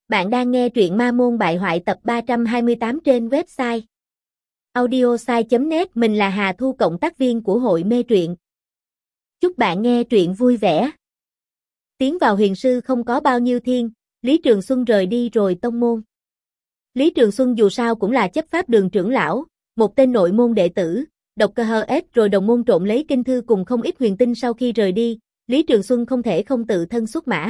Bạn đang nghe truyện Ma Môn Bại Hoại tập 328 trên website audiosai.net. Mình là Hà Thu, cộng tác viên của hội mê truyện. Chúc bạn nghe truyện vui vẻ. Tiến vào huyền sư không có bao nhiêu thiên, Lý Trường Xuân rời đi rồi tông môn. Lý Trường Xuân dù sao cũng là chấp pháp đường trưởng lão, một tên nội môn đệ tử, độc cơ HS rồi đồng môn trộn lấy kinh thư cùng không ít huyền tinh. Sau khi rời đi, Lý Trường Xuân không thể không tự thân xuất mã.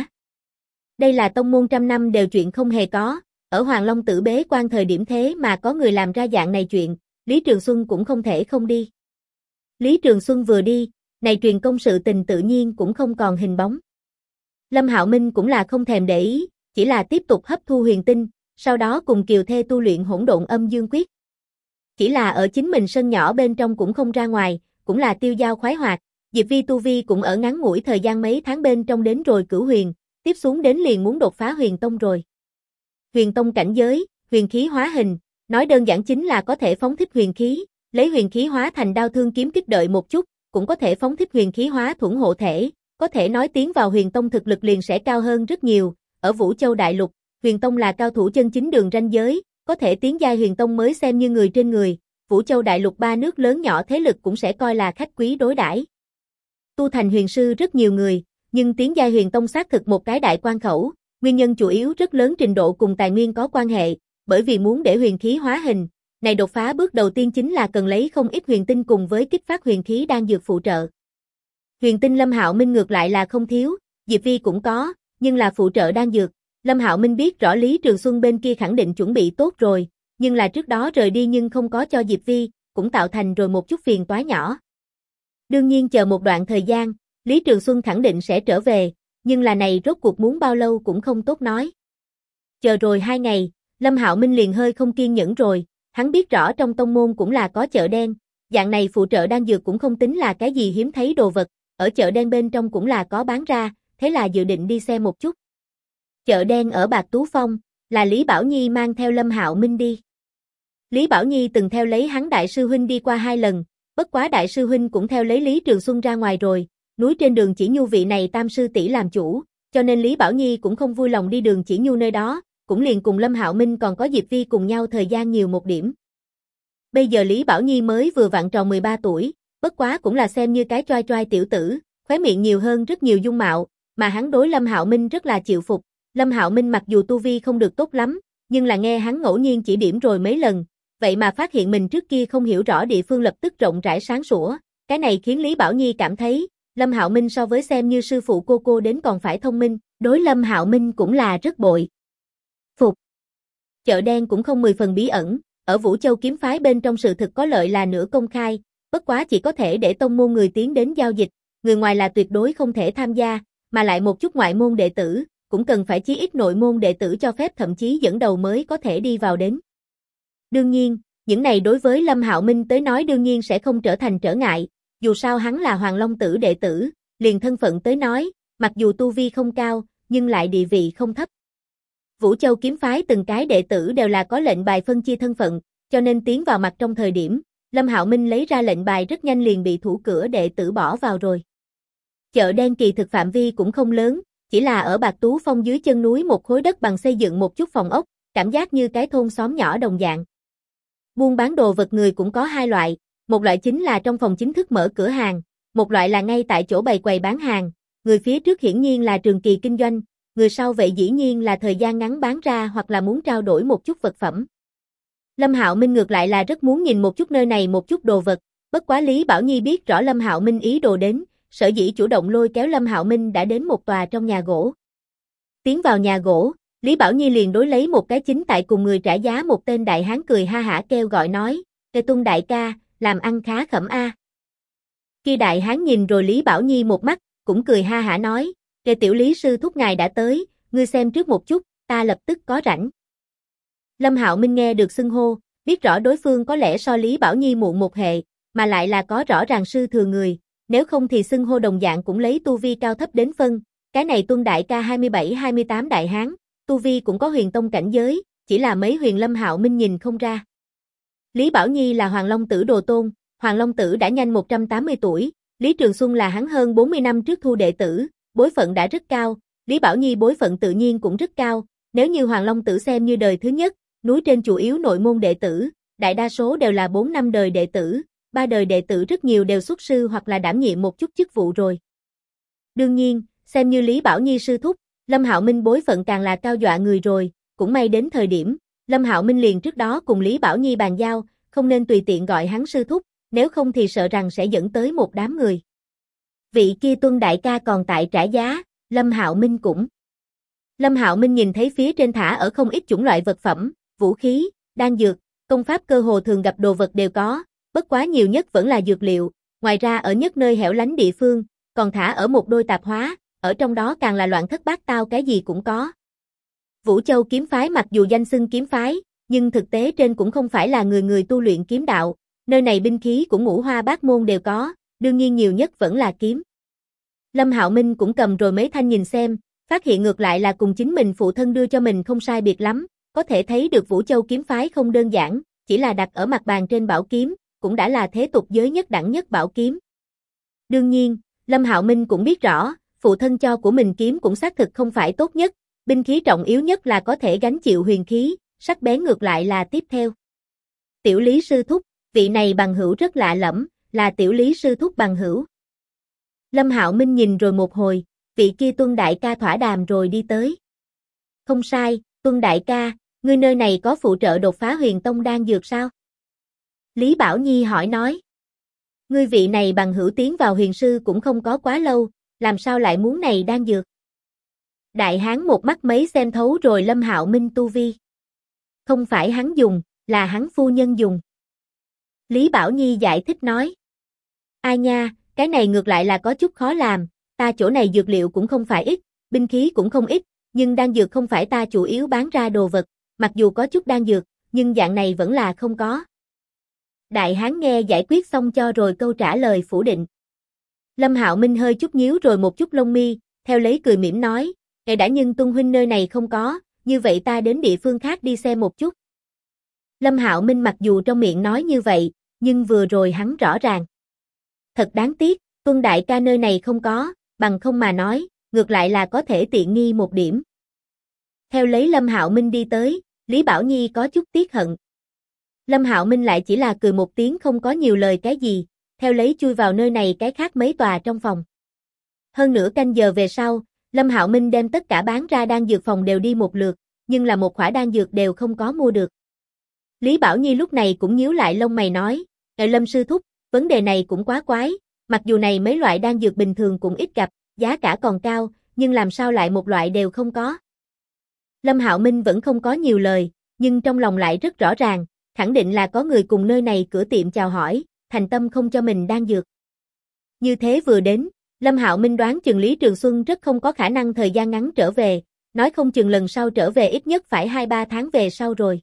Đây là tông môn trăm năm đều chuyện không hề có, ở Hoàng Long Tử bế quan thời điểm thế mà có người làm ra dạng này chuyện, Lý Trường Xuân cũng không thể không đi. Lý Trường Xuân vừa đi, này truyền công sự tình tự nhiên cũng không còn hình bóng. Lâm Hạo Minh cũng là không thèm để ý, chỉ là tiếp tục hấp thu huyền tinh, sau đó cùng Kiều Thê tu luyện hỗn độn âm dương quyết. Chỉ là ở chính mình sân nhỏ bên trong cũng không ra ngoài, cũng là tiêu dao khoái hoạt, Diệp Vi tu vi cũng ở ngắn ngủi thời gian mấy tháng bên trong đến rồi cửu huyền, tiếp xuống đến liền muốn đột phá huyền tông rồi. Huyền tông cảnh giới, huyền khí hóa hình, nói đơn giản chính là có thể phóng thích huyền khí, lấy huyền khí hóa thành đao thương kiếm kích, đợi một chút, cũng có thể phóng thích huyền khí hóa thuẫn hộ thể, có thể nói tiến vào huyền tông thực lực liền sẽ cao hơn rất nhiều. Ở Vũ Châu đại lục, huyền tông là cao thủ chân chính đường ranh giới, có thể tiến giai huyền tông mới xem như người trên người. Vũ Châu đại lục ba nước lớn nhỏ thế lực cũng sẽ coi là khách quý đối đãi. Tu thành huyền sư rất nhiều người, nhưng tiến giai huyền tông xác thực một cái đại quan khẩu, nguyên nhân chủ yếu rất lớn trình độ cùng tài nguyên có quan hệ, bởi vì muốn để huyền khí hóa hình, này đột phá bước đầu tiên chính là cần lấy không ít huyền tinh cùng với kích phát huyền khí đang dược phụ trợ. Huyền tinh Lâm Hạo Minh ngược lại là không thiếu, Diệp Vi cũng có, nhưng là phụ trợ đang dược. Lâm Hạo Minh biết rõ Lý Trường Xuân bên kia khẳng định chuẩn bị tốt rồi, nhưng là trước đó rời đi nhưng không có cho Diệp Vi, cũng tạo thành rồi một chút phiền toái nhỏ. Đương nhiên chờ một đoạn thời gian, Lý Trường Xuân khẳng định sẽ trở về, nhưng là này rốt cuộc muốn bao lâu cũng không tốt nói. Chờ rồi 2 ngày, Lâm Hạo Minh liền hơi không kiên nhẫn rồi, hắn biết rõ trong tông môn cũng là có chợ đen, dạng này phụ trợ đan dược cũng không tính là cái gì hiếm thấy đồ vật, ở chợ đen bên trong cũng là có bán ra, thế là dự định đi xem một chút. Chợ đen ở Bạc Tú Phong, là Lý Bảo Nhi mang theo Lâm Hạo Minh đi. Lý Bảo Nhi từng theo lấy hắn đại sư huynh đi qua 2 lần, bất quá đại sư huynh cũng theo lấy Lý Trường Xuân ra ngoài rồi. Núi trên đường Chỉ Nhu vị này tam sư tỷ làm chủ, cho nên Lý Bảo Nhi cũng không vui lòng đi đường Chỉ Nhu nơi đó, cũng liền cùng Lâm Hạo Minh còn có Diệp Vi cùng nhau thời gian nhiều một điểm. Bây giờ Lý Bảo Nhi mới vừa vặn tròn 13 tuổi, bất quá cũng là xem như cái choai choai tiểu tử, khóe miệng nhiều hơn rất nhiều dung mạo, mà hắn đối Lâm Hạo Minh rất là chịu phục. Lâm Hạo Minh mặc dù tu vi không được tốt lắm, nhưng là nghe hắn ngẫu nhiên chỉ điểm rồi mấy lần, vậy mà phát hiện mình trước kia không hiểu rõ địa phương lập tức rộng rãi sáng sủa, cái này khiến Lý Bảo Nhi cảm thấy Lâm Hạo Minh so với xem như sư phụ cô đến còn phải thông minh, đối Lâm Hạo Minh cũng là rất bội phục. Chợ đen cũng không 10 phần bí ẩn, ở Vũ Châu kiếm phái bên trong sự thực có lợi là nửa công khai, bất quá chỉ có thể để tông môn người tiến đến giao dịch, người ngoài là tuyệt đối không thể tham gia, mà lại một chút ngoại môn đệ tử, cũng cần phải chí ít nội môn đệ tử cho phép thậm chí dẫn đầu mới có thể đi vào đến. Đương nhiên, những này đối với Lâm Hạo Minh tới nói đương nhiên sẽ không trở thành trở ngại. Dù sao hắn là Hoàng Long Tử đệ tử, liền thân phận tới nói, mặc dù tu vi không cao, nhưng lại địa vị không thấp. Vũ Châu kiếm phái từng cái đệ tử đều là có lệnh bài phân chia thân phận, cho nên tiến vào mặt trong thời điểm, Lâm Hạo Minh lấy ra lệnh bài rất nhanh liền bị thủ cửa đệ tử bỏ vào rồi. Chợ đen kỳ thực phạm vi cũng không lớn, chỉ là ở Bạc Tú Phong dưới chân núi một khối đất bằng xây dựng một chút phòng ốc, cảm giác như cái thôn xóm nhỏ đồng dạng. Buôn bán đồ vật người cũng có 2 loại. Một loại chính là trong phòng chính thức mở cửa hàng, một loại là ngay tại chỗ bày quầy bán hàng, người phía trước hiển nhiên là trường kỳ kinh doanh, người sau vậy dĩ nhiên là thời gian ngắn bán ra hoặc là muốn trao đổi một chút vật phẩm. Lâm Hạo Minh ngược lại là rất muốn nhìn một chút nơi này một chút đồ vật, bất quá Lý Bảo Nhi biết rõ Lâm Hạo Minh ý đồ đến, sở dĩ chủ động lôi kéo Lâm Hạo Minh đã đến một tòa trong nhà gỗ. Tiến vào nhà gỗ, Lý Bảo Nhi liền đối lấy một cái chính tại cùng người trả giá một tên đại hán cười ha hả kêu gọi nói, "Tề Tung đại ca, làm ăn khá khẩm a." Kia đại hán nhìn rồi Lý Bảo Nhi một mắt, cũng cười ha hả nói, "Tề tiểu Lý sư thúc ngài đã tới, ngươi xem trước một chút, ta lập tức có rảnh." Lâm Hạo Minh nghe được xưng hô, biết rõ đối phương có lẽ so Lý Bảo Nhi muộn một hệ, mà lại là có rõ ràng sư thừa người, nếu không thì xưng hô đồng dạng cũng lấy tu vi cao thấp đến phân, cái này Tuân đại ca 27-28 đại hán, tu vi cũng có huyền tông cảnh giới, chỉ là mấy huyền Lâm Hạo Minh nhìn không ra. Lý Bảo Nhi là Hoàng Long Tử đồ tôn, Hoàng Long Tử đã nhanh 180 tuổi, Lý Trường Xuân là hắn hơn 40 năm trước thu đệ tử, bối phận đã rất cao, Lý Bảo Nhi bối phận tự nhiên cũng rất cao, Nếu như Hoàng Long Tử xem như đời thứ nhất, núi trên chủ yếu nội môn đệ tử, đại đa số đều là 4 năm đời đệ tử, 3 đời đệ tử rất nhiều đều xuất sư hoặc là đảm nhiệm một chút chức vụ rồi. Đương nhiên, xem như Lý Bảo Nhi sư thúc, Lâm Hạo Minh bối phận càng là cao dọa người rồi, cũng may đến thời điểm, Lâm Hạo Minh liền trước đó cùng Lý Bảo Nhi bàn giao, không nên tùy tiện gọi hắn sư thúc, nếu không thì sợ rằng sẽ dẫn tới một đám người. Vị kia Tuân đại ca còn tại trả giá, Lâm Hạo Minh cũng. Lâm Hạo Minh nhìn thấy phía trên thả ở không ít chủng loại vật phẩm, vũ khí, đan dược, công pháp cơ hồ thường gặp đồ vật đều có, bất quá nhiều nhất vẫn là dược liệu, ngoài ra ở nhất nơi hẻo lánh địa phương, còn thả ở một đôi tạp hóa, ở trong đó càng là loạn thất bát tao cái gì cũng có. Vũ Châu kiếm phái mặc dù danh xưng kiếm phái, nhưng thực tế trên cũng không phải là người người tu luyện kiếm đạo, nơi này binh khí cũng ngũ hoa bát môn đều có, đương nhiên nhiều nhất vẫn là kiếm. Lâm Hạo Minh cũng cầm rồi mấy thanh nhìn xem, phát hiện ngược lại là cùng chính mình phụ thân đưa cho mình không sai biệt lắm, có thể thấy được Vũ Châu kiếm phái không đơn giản, chỉ là đặt ở mặt bàn trên bảo kiếm, cũng đã là thế tục giới nhất đẳng nhất bảo kiếm. Đương nhiên, Lâm Hạo Minh cũng biết rõ, phụ thân cho của mình kiếm cũng xác thực không phải tốt nhất, binh khí trọng yếu nhất là có thể gánh chịu huyền khí, sắc bén ngược lại là tiếp theo. Tiểu Lý sư thúc, vị này bằng hữu rất lạ lẫm, là Tiểu Lý sư thúc bằng hữu. Lâm Hạo Minh nhìn rồi một hồi, vị kia Tuân đại ca thỏa đàm rồi đi tới. Không sai, Tuân đại ca, ngươi nơi này có phụ trợ đột phá huyền tông đan dược sao? Lý Bảo Nhi hỏi nói. Ngươi vị này bằng hữu tiến vào huyền sư cũng không có quá lâu, làm sao lại muốn này đan dược? Đại hán một mắt mấy xem thấu rồi Lâm Hạo Minh tu vi. Không phải hắn dùng, là hắn phu nhân dùng. Lý Bảo Nhi giải thích nói. Ai nha, cái này ngược lại là có chút khó làm, ta chỗ này dược liệu cũng không phải ít, binh khí cũng không ít, nhưng đan dược không phải ta chủ yếu bán ra đồ vật, mặc dù có chút đan dược, nhưng dạng này vẫn là không có. Đại hán nghe giải quyết xong cho rồi câu trả lời phủ định. Lâm Hạo Minh hơi chút nhíu rồi một chút lông mi, theo lấy cười mỉm nói, ngài đã nhưng Tuân huynh nơi này không có, như vậy ta đến địa phương khác đi xem một chút. Lâm Hạo Minh mặc dù trong miệng nói như vậy, nhưng vừa rồi hắn rõ ràng. Thật đáng tiếc, Tuân đại ca nơi này không có, bằng không mà nói, ngược lại là có thể tiện nghi một điểm. Theo lấy Lâm Hạo Minh đi tới, Lý Bảo Nhi có chút tiếc hận. Lâm Hạo Minh lại chỉ là cười một tiếng không có nhiều lời cái gì, theo lấy chui vào nơi này cái khác mấy tòa trong phòng. Hơn nửa canh giờ về sau, Lâm Hạo Minh đem tất cả bán ra đan dược phòng đều đi một lượt, nhưng là một khỏa đan dược đều không có mua được. Lý Bảo Nhi lúc này cũng nhíu lại lông mày nói, Lâm sư thúc, vấn đề này cũng quá quái, mặc dù này mấy loại đan dược bình thường cũng ít gặp, giá cả còn cao, nhưng làm sao lại một loại đều không có. Lâm Hạo Minh vẫn không có nhiều lời, nhưng trong lòng lại rất rõ ràng, khẳng định là có người cùng nơi này cửa tiệm chào hỏi, thành tâm không cho mình đan dược. Như thế vừa đến, Lâm Hạo Minh đoán chừng Lý Trường Xuân rất không có khả năng thời gian ngắn trở về, nói không chừng lần sau trở về ít nhất phải 2-3 tháng về sau rồi.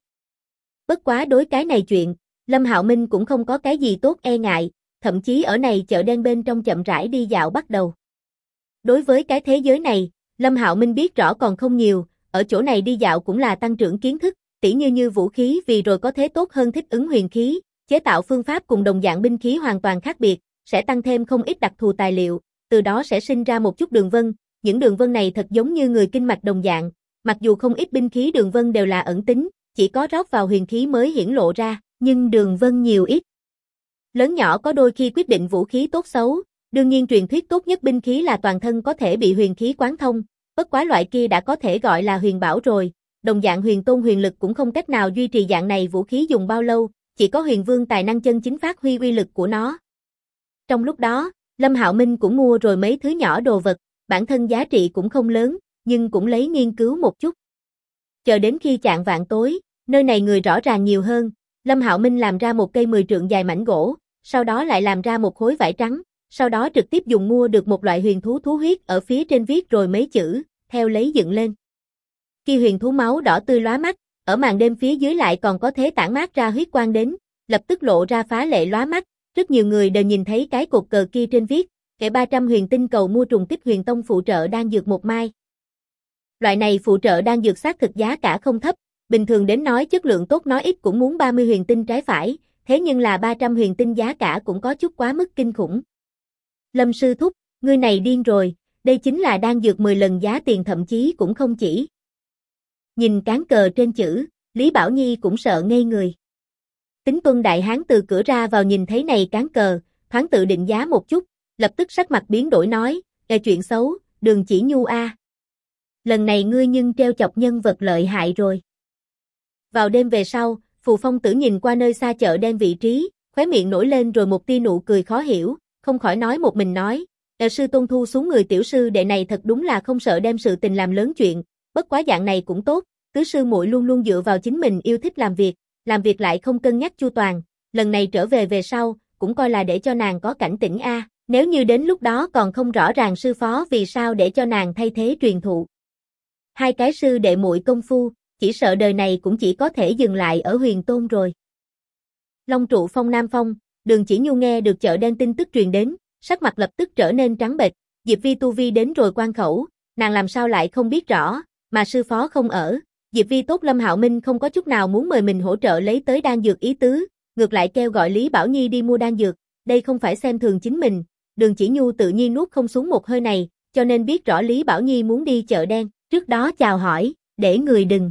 Bất quá đối cái này chuyện, Lâm Hạo Minh cũng không có cái gì tốt e ngại, thậm chí ở này chợ đen bên trong chậm rãi đi dạo bắt đầu. Đối với cái thế giới này, Lâm Hạo Minh biết rõ còn không nhiều, ở chỗ này đi dạo cũng là tăng trưởng kiến thức, tỉ như vũ khí vì rồi có thế tốt hơn thích ứng huyền khí, chế tạo phương pháp cùng đồng dạng binh khí hoàn toàn khác biệt, sẽ tăng thêm không ít đặc thù tài liệu, từ đó sẽ sinh ra một chút đường vân, những đường vân này thật giống như người kinh mạch đồng dạng, mặc dù không ít binh khí đường vân đều là ẩn tính, chỉ có rót vào huyền khí mới hiển lộ ra, nhưng đường vân nhiều ít. Lớn nhỏ có đôi khi quyết định vũ khí tốt xấu, đương nhiên truyền thuyết tốt nhất binh khí là toàn thân có thể bị huyền khí quán thông, bất quá loại kia đã có thể gọi là huyền bảo rồi, đồng dạng huyền tôn huyền lực cũng không cách nào duy trì dạng này vũ khí dùng bao lâu, chỉ có huyền vương tài năng chân chính phát huy uy lực của nó. Trong lúc đó, Lâm Hạo Minh cũng mua rồi mấy thứ nhỏ đồ vật, bản thân giá trị cũng không lớn, nhưng cũng lấy nghiên cứu một chút. Chờ đến khi chạng vạng tối, nơi này người rõ ràng nhiều hơn, Lâm Hạo Minh làm ra một cây 10 trượng dài mảnh gỗ, sau đó lại làm ra một khối vải trắng, sau đó trực tiếp dùng mua được một loại huyền thú thú huyết ở phía trên viết rồi mấy chữ, theo lấy dựng lên. Khi huyền thú máu đỏ tươi lóa mắt, ở màn đêm phía dưới lại còn có thế tản mát ra huyết quang đến, lập tức lộ ra phá lệ lóa mắt, rất nhiều người đều nhìn thấy cái cột cờ kia trên viết, kẻ 300 huyền tinh cầu mua trùng kích huyền tông phụ trợ đan dược một mai. Loại này phụ trợ đan dược xác thực giá cả không thấp, bình thường đến nói chất lượng tốt nói ít cũng muốn 30 huyền tinh trái phải, thế nhưng là 300 huyền tinh giá cả cũng có chút quá mức kinh khủng. Lâm sư thúc, ngươi này điên rồi, đây chính là đan dược 10 lần giá tiền thậm chí cũng không chỉ. Nhìn cán cờ trên chữ, Lý Bảo Nhi cũng sợ ngây người. Tính Tuân đại hán từ cửa ra vào nhìn thấy này cán cờ, thoáng tự định giá một chút, lập tức sắc mặt biến đổi nói, chuyện xấu, Đường Chỉ Nhu a. Lần này ngươi nhưng treo chọc nhân vật lợi hại rồi. Vào đêm về sau, Phù Phong Tử nhìn qua nơi xa chợ đen vị trí, khóe miệng nổi lên rồi một tia nụ cười khó hiểu, không khỏi nói một mình nói, sư tôn thu xuống người tiểu sư đệ này thật đúng là không sợ đem sự tình làm lớn chuyện, bất quá dạng này cũng tốt, tứ sư muội luôn luôn dựa vào chính mình yêu thích làm việc lại không cân nhắc chu toàn, lần này trở về sau, cũng coi là để cho nàng có cảnh tỉnh a, nếu như đến lúc đó còn không rõ ràng sư phó vì sao để cho nàng thay thế truyền thụ. Hai cái sư đệ muội công phu, chỉ sợ đời này cũng chỉ có thể dừng lại ở Huyền Tôn rồi. Long trụ phong Nam Phong, Đường Chỉ Nhu nghe được chợ đen tin tức truyền đến, sắc mặt lập tức trở nên trắng bệch, Diệp Vi tu vi đến rồi quan khẩu, nàng làm sao lại không biết rõ, mà sư phó không ở, Diệp Vi tốt Lâm Hạo Minh không có chút nào muốn mời mình hỗ trợ lấy tới đan dược ý tứ, ngược lại kêu gọi Lý Bảo Nhi đi mua đan dược, đây không phải xem thường chính mình, Đường Chỉ Nhu tự nhiên nuốt không xuống một hơi này, cho nên biết rõ Lý Bảo Nhi muốn đi chợ đen, trước đó chào hỏi, để người đừng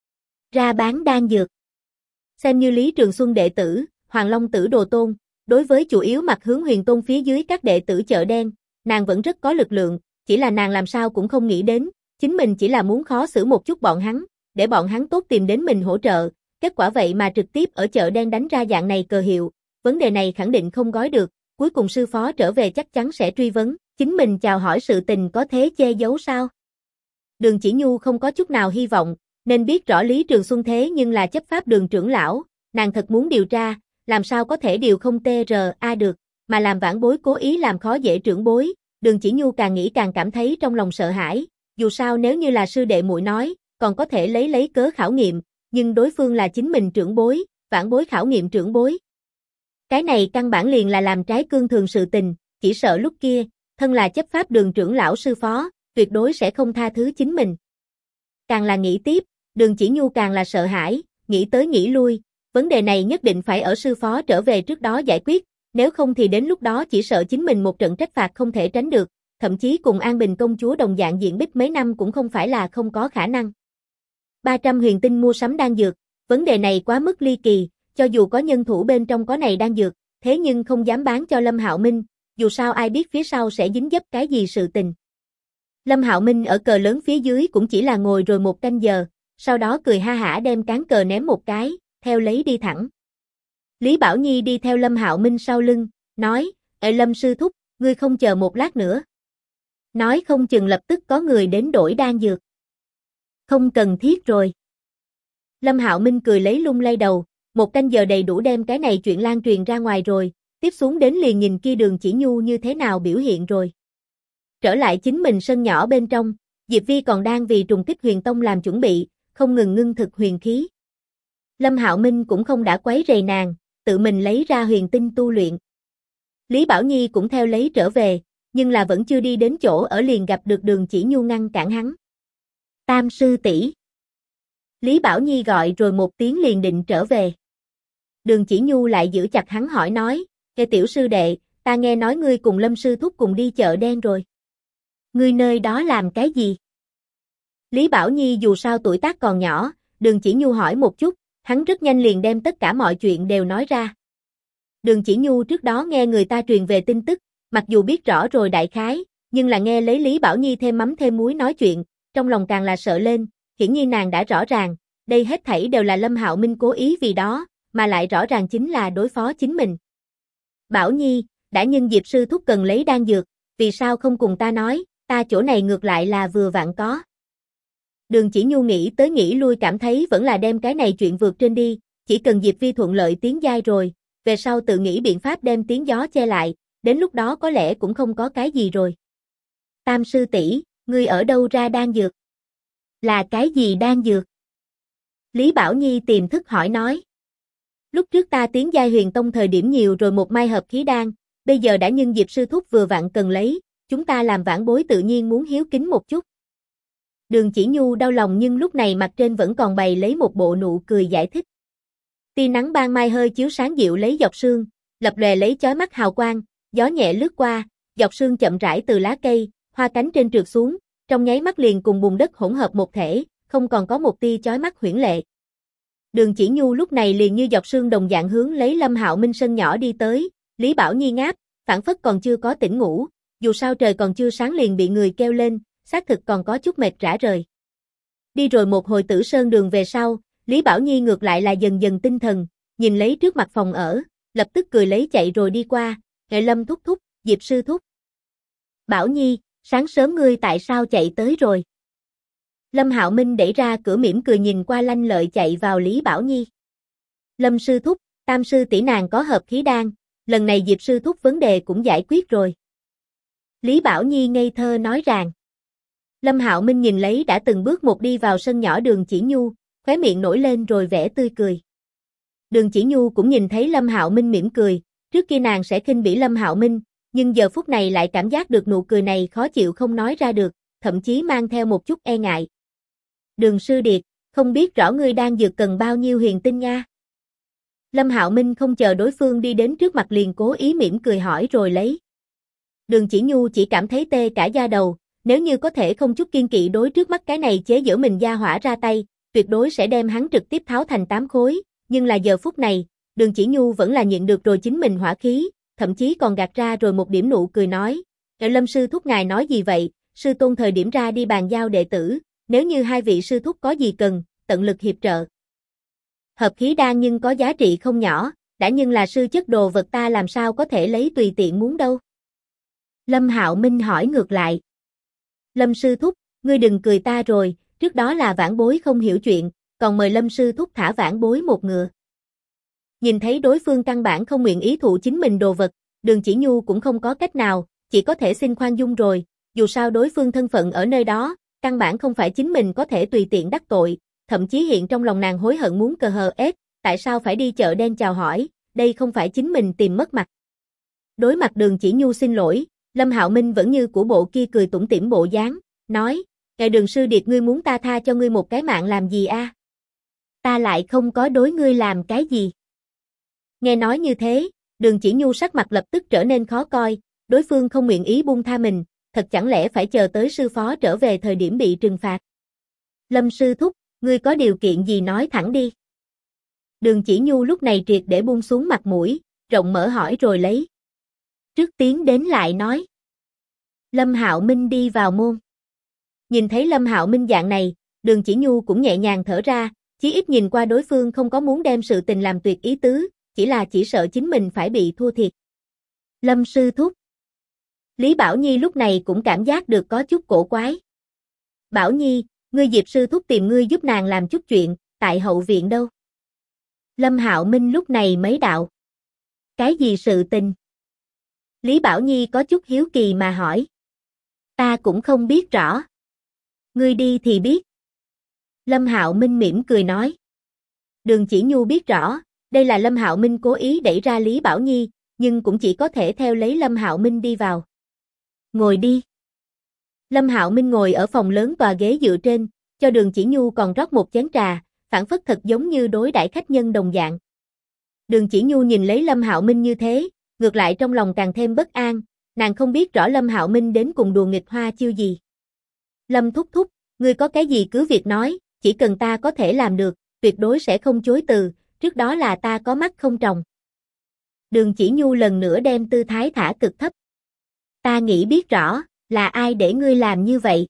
ra bán đan dược. Xem như Lý Trường Xuân đệ tử, Hoàng Long Tử đồ tôn, đối với chủ yếu mặt hướng Huyền Tôn phía dưới các đệ tử chợ đen, nàng vẫn rất có lực lượng, chỉ là nàng làm sao cũng không nghĩ đến, chính mình chỉ là muốn khó xử một chút bọn hắn, để bọn hắn tốt tìm đến mình hỗ trợ, kết quả vậy mà trực tiếp ở chợ đen đánh ra dạng này cờ hiệu, vấn đề này khẳng định không gói được, cuối cùng sư phó trở về chắc chắn sẽ truy vấn, chính mình chào hỏi sự tình có thế che giấu sao? Đường Chỉ Nhu không có chút nào hy vọng, nên biết rõ Lý Trường Xuân thế nhưng là chấp pháp Đường trưởng lão, nàng thật muốn điều tra, làm sao có thể điều không TRA được, mà làm vãn bối cố ý làm khó dễ trưởng bối, Đường Chỉ Nhu càng nghĩ càng cảm thấy trong lòng sợ hãi, dù sao nếu như là sư đệ muội nói, còn có thể lấy cớ khảo nghiệm, nhưng đối phương là chính mình trưởng bối, vãn bối khảo nghiệm trưởng bối. Cái này căn bản liền là làm trái cương thường sự tình, chỉ sợ lúc kia, thân là chấp pháp Đường trưởng lão sư phó, tuyệt đối sẽ không tha thứ chính mình. Càng là nghĩ tiếp, Đường Chỉ Nhu càng là sợ hãi, nghĩ tới nghĩ lui, vấn đề này nhất định phải ở sư phó trở về trước đó giải quyết, nếu không thì đến lúc đó chỉ sợ chính mình một trận trách phạt không thể tránh được, thậm chí cùng An Bình công chúa đồng dạng diện bích mấy năm cũng không phải là không có khả năng. 300 huyền tinh mua sắm đan dược, vấn đề này quá mức ly kỳ, cho dù có nhân thủ bên trong có này đan dược, thế nhưng không dám bán cho Lâm Hạo Minh, dù sao ai biết phía sau sẽ dính dấp cái gì sự tình. Lâm Hạo Minh ở cờ lớn phía dưới cũng chỉ là ngồi rồi một canh giờ, sau đó cười ha hả đem cán cờ ném một cái, theo lấy đi thẳng. Lý Bảo Nhi đi theo Lâm Hạo Minh sau lưng, nói, Lâm sư thúc, ngươi không chờ một lát nữa. Nói không chừng lập tức có người đến đổi đan dược. Không cần thiết rồi. Lâm Hạo Minh cười lấy lung lay đầu, một canh giờ đầy đủ đem cái này chuyện lan truyền ra ngoài rồi, tiếp xuống đến liền nhìn kia Đường Chỉ Nhu như thế nào biểu hiện rồi. Trở lại chính mình sân nhỏ bên trong, Diệp Vi còn đang vì trùng kích Huyền Tông làm chuẩn bị, không ngừng ngưng thực huyền khí. Lâm Hạo Minh cũng không đã quấy rầy nàng, tự mình lấy ra huyền tinh tu luyện. Lý Bảo Nhi cũng theo lấy trở về, nhưng là vẫn chưa đi đến chỗ ở liền gặp được Đường Chỉ Nhu ngăn cản hắn. Tam sư tỷ. Lý Bảo Nhi gọi rồi một tiếng liền định trở về. Đường Chỉ Nhu lại giữ chặt hắn hỏi nói, tiểu sư đệ, ta nghe nói ngươi cùng Lâm sư thúc cùng đi chợ đen rồi. Ngươi nơi đó làm cái gì? Lý Bảo Nhi dù sao tuổi tác còn nhỏ, Đường Chỉ Nhu hỏi một chút, hắn rất nhanh liền đem tất cả mọi chuyện đều nói ra. Đường Chỉ Nhu trước đó nghe người ta truyền về tin tức, mặc dù biết rõ rồi đại khái, nhưng là nghe lấy Lý Bảo Nhi thêm mắm thêm muối nói chuyện, trong lòng càng là sợ lên, hiển nhiên nàng đã rõ ràng, đây hết thảy đều là Lâm Hạo Minh cố ý vì đó, mà lại rõ ràng chính là đối phó chính mình. Bảo Nhi, đã nhân Diệp sư thúc cần lấy đan dược, vì sao không cùng ta nói, ta chỗ này ngược lại là vừa vặn có. Đường Chỉ Nhu nghĩ tới nghĩ lui cảm thấy vẫn là đem cái này chuyện vượt trên đi, chỉ cần Diệp Vi thuận lợi tiến giai rồi, về sau tự nghĩ biện pháp đem tiếng gió che lại, đến lúc đó có lẽ cũng không có cái gì rồi. Tam sư tỷ, ngươi ở đâu ra đan dược? Là cái gì đan dược? Lý Bảo Nhi tiềm thức hỏi nói. Lúc trước ta tiến giai Huyền Tông thời điểm nhiều rồi một mai hợp khí đan, bây giờ đã nhân Diệp sư thúc vừa vặn cần lấy, chúng ta làm vãn bối tự nhiên muốn hiếu kính một chút. Đường Chỉ Nhu đau lòng nhưng lúc này mặt trên vẫn còn bày lấy một bộ nụ cười giải thích. Tia nắng ban mai hơi chiếu sáng dịu lấy dọc sương, lập lòe lấy chói mắt hào quang, gió nhẹ lướt qua, dọc sương chậm rãi từ lá cây, hoa cánh trên trượt xuống, trong nháy mắt liền cùng bùn đất hỗn hợp một thể, không còn có một tia chói mắt huyễn lệ. Đường Chỉ Nhu lúc này liền như dọc sương đồng dạng hướng lấy Lâm Hạo Minh sân nhỏ đi tới, Lý Bảo Nhi ngáp, phảng phất còn chưa có tỉnh ngủ, dù sao trời còn chưa sáng liền bị người kêu lên, xác thực còn có chút mệt rã rời. Đi rồi một hồi Tử Sơn đường về sau, Lý Bảo Nhi ngược lại là dần dần tinh thần, nhìn lấy trước mặt phòng ở, lập tức cười lấy chạy rồi đi qua, "Hệ Lâm thúc thúc, Diệp sư thúc." "Bảo Nhi, sáng sớm ngươi tại sao chạy tới rồi?" Lâm Hạo Minh đẩy ra cửa mỉm cười nhìn qua lanh lợi chạy vào Lý Bảo Nhi. "Lâm sư thúc, Tam sư tỷ nàng có hợp khí đan, lần này Diệp sư thúc vấn đề cũng giải quyết rồi." Lý Bảo Nhi ngây thơ nói rằng. Lâm Hạo Minh nhìn lấy đã từng bước một đi vào sân nhỏ Đường Chỉ Nhu, khóe miệng nổi lên rồi vẻ tươi cười. Đường Chỉ Nhu cũng nhìn thấy Lâm Hạo Minh mỉm cười, trước kia nàng sẽ khinh bỉ Lâm Hạo Minh, nhưng giờ phút này lại cảm giác được nụ cười này khó chịu không nói ra được, thậm chí mang theo một chút e ngại. "Đường sư điệt, không biết rõ ngươi đang dược cần bao nhiêu huyền tinh nha?" Lâm Hạo Minh không chờ đối phương đi đến trước mặt liền cố ý mỉm cười hỏi rồi lấy. Đường Chỉ Nhu chỉ cảm thấy tê cả da đầu, nếu như có thể không chút kiên kỵ đối trước mắt cái này chế giễu mình gia hỏa ra tay, tuyệt đối sẽ đem hắn trực tiếp tháo thành 8 khối, nhưng là giờ phút này, Đường Chỉ Nhu vẫn là nhịn được rồi chính mình hỏa khí, thậm chí còn gạt ra rồi một điểm nụ cười nói, "Lâm sư thúc ngài nói gì vậy, sư tôn thời điểm ra đi bàn giao đệ tử, nếu như hai vị sư thúc có gì cần, tận lực hiệp trợ. Hợp khí đan nhưng có giá trị không nhỏ, đã nhưng là sư chất đồ vật ta làm sao có thể lấy tùy tiện muốn đâu." Lâm Hạo Minh hỏi ngược lại. "Lâm sư thúc, ngươi đừng cười ta rồi, trước đó là vãn bối không hiểu chuyện, còn mời Lâm sư thúc thả vãn bối một ngựa." Nhìn thấy đối phương căn bản không nguyện ý thụ chính mình đồ vật, Đường Chỉ Nhu cũng không có cách nào, chỉ có thể xin khoan dung rồi, dù sao đối phương thân phận ở nơi đó, căn bản không phải chính mình có thể tùy tiện đắc tội, thậm chí hiện trong lòng nàng hối hận muốn cờ hờ ép, tại sao phải đi chợ đen chào hỏi, đây không phải chính mình tìm mất mặt. Đối mặt Đường Chỉ Nhu xin lỗi, Lâm Hạo Minh vẫn như của bộ kia cười tủm tỉm bộ dáng, nói, "Ngài Đường sư điệt ngươi muốn ta tha cho ngươi một cái mạng làm gì a? Ta lại không có đối ngươi làm cái gì." Nghe nói như thế, Đường Chỉ Nhu sắc mặt lập tức trở nên khó coi, đối phương không nguyện ý buông tha mình, thật chẳng lẽ phải chờ tới sư phó trở về thời điểm bị trừng phạt. "Lâm sư thúc, ngươi có điều kiện gì nói thẳng đi." Đường Chỉ Nhu lúc này triệt để buông xuống mặt mũi, rộng mở hỏi rồi lấy. Trước tiến đến lại nói. Lâm Hạo Minh đi vào môn. Nhìn thấy Lâm Hạo Minh dạng này, Đường Chỉ Nhu cũng nhẹ nhàng thở ra, chí ít nhìn qua đối phương không có muốn đem sự tình làm tuyệt ý tứ, chỉ sợ chính mình phải bị thua thiệt. "Lâm sư thúc." Lý Bảo Nhi lúc này cũng cảm giác được có chút cổ quái. "Bảo Nhi, ngươi Diệp sư thúc tìm ngươi giúp nàng làm chút chuyện, tại hậu viện đâu?" Lâm Hạo Minh lúc này mới đạo. "Cái gì sự tình?" Lý Bảo Nhi có chút hiếu kỳ mà hỏi. "Ta cũng không biết rõ. Ngươi đi thì biết." Lâm Hạo Minh mỉm cười nói. Đường Chỉ Nhu biết rõ, đây là Lâm Hạo Minh cố ý đẩy ra Lý Bảo Nhi, nhưng cũng chỉ có thể theo lấy Lâm Hạo Minh đi vào. "Ngồi đi." Lâm Hạo Minh ngồi ở phòng lớn tòa ghế dựa trên, cho Đường Chỉ Nhu còn rót một chén trà, phản phất thật giống như đối đãi khách nhân đồng dạng. Đường Chỉ Nhu nhìn lấy Lâm Hạo Minh như thế, ngược lại trong lòng càng thêm bất an, nàng không biết rõ Lâm Hạo Minh đến cùng đùa nghịch hoa chiêu gì. "Lâm thúc thúc, ngươi có cái gì cứ việc nói, chỉ cần ta có thể làm được, tuyệt đối sẽ không chối từ, trước đó là ta có mắt không tròng." Đường Chỉ Nhu lần nữa đem tư thái thả cực thấp. "Ta nghĩ biết rõ, là ai để ngươi làm như vậy?"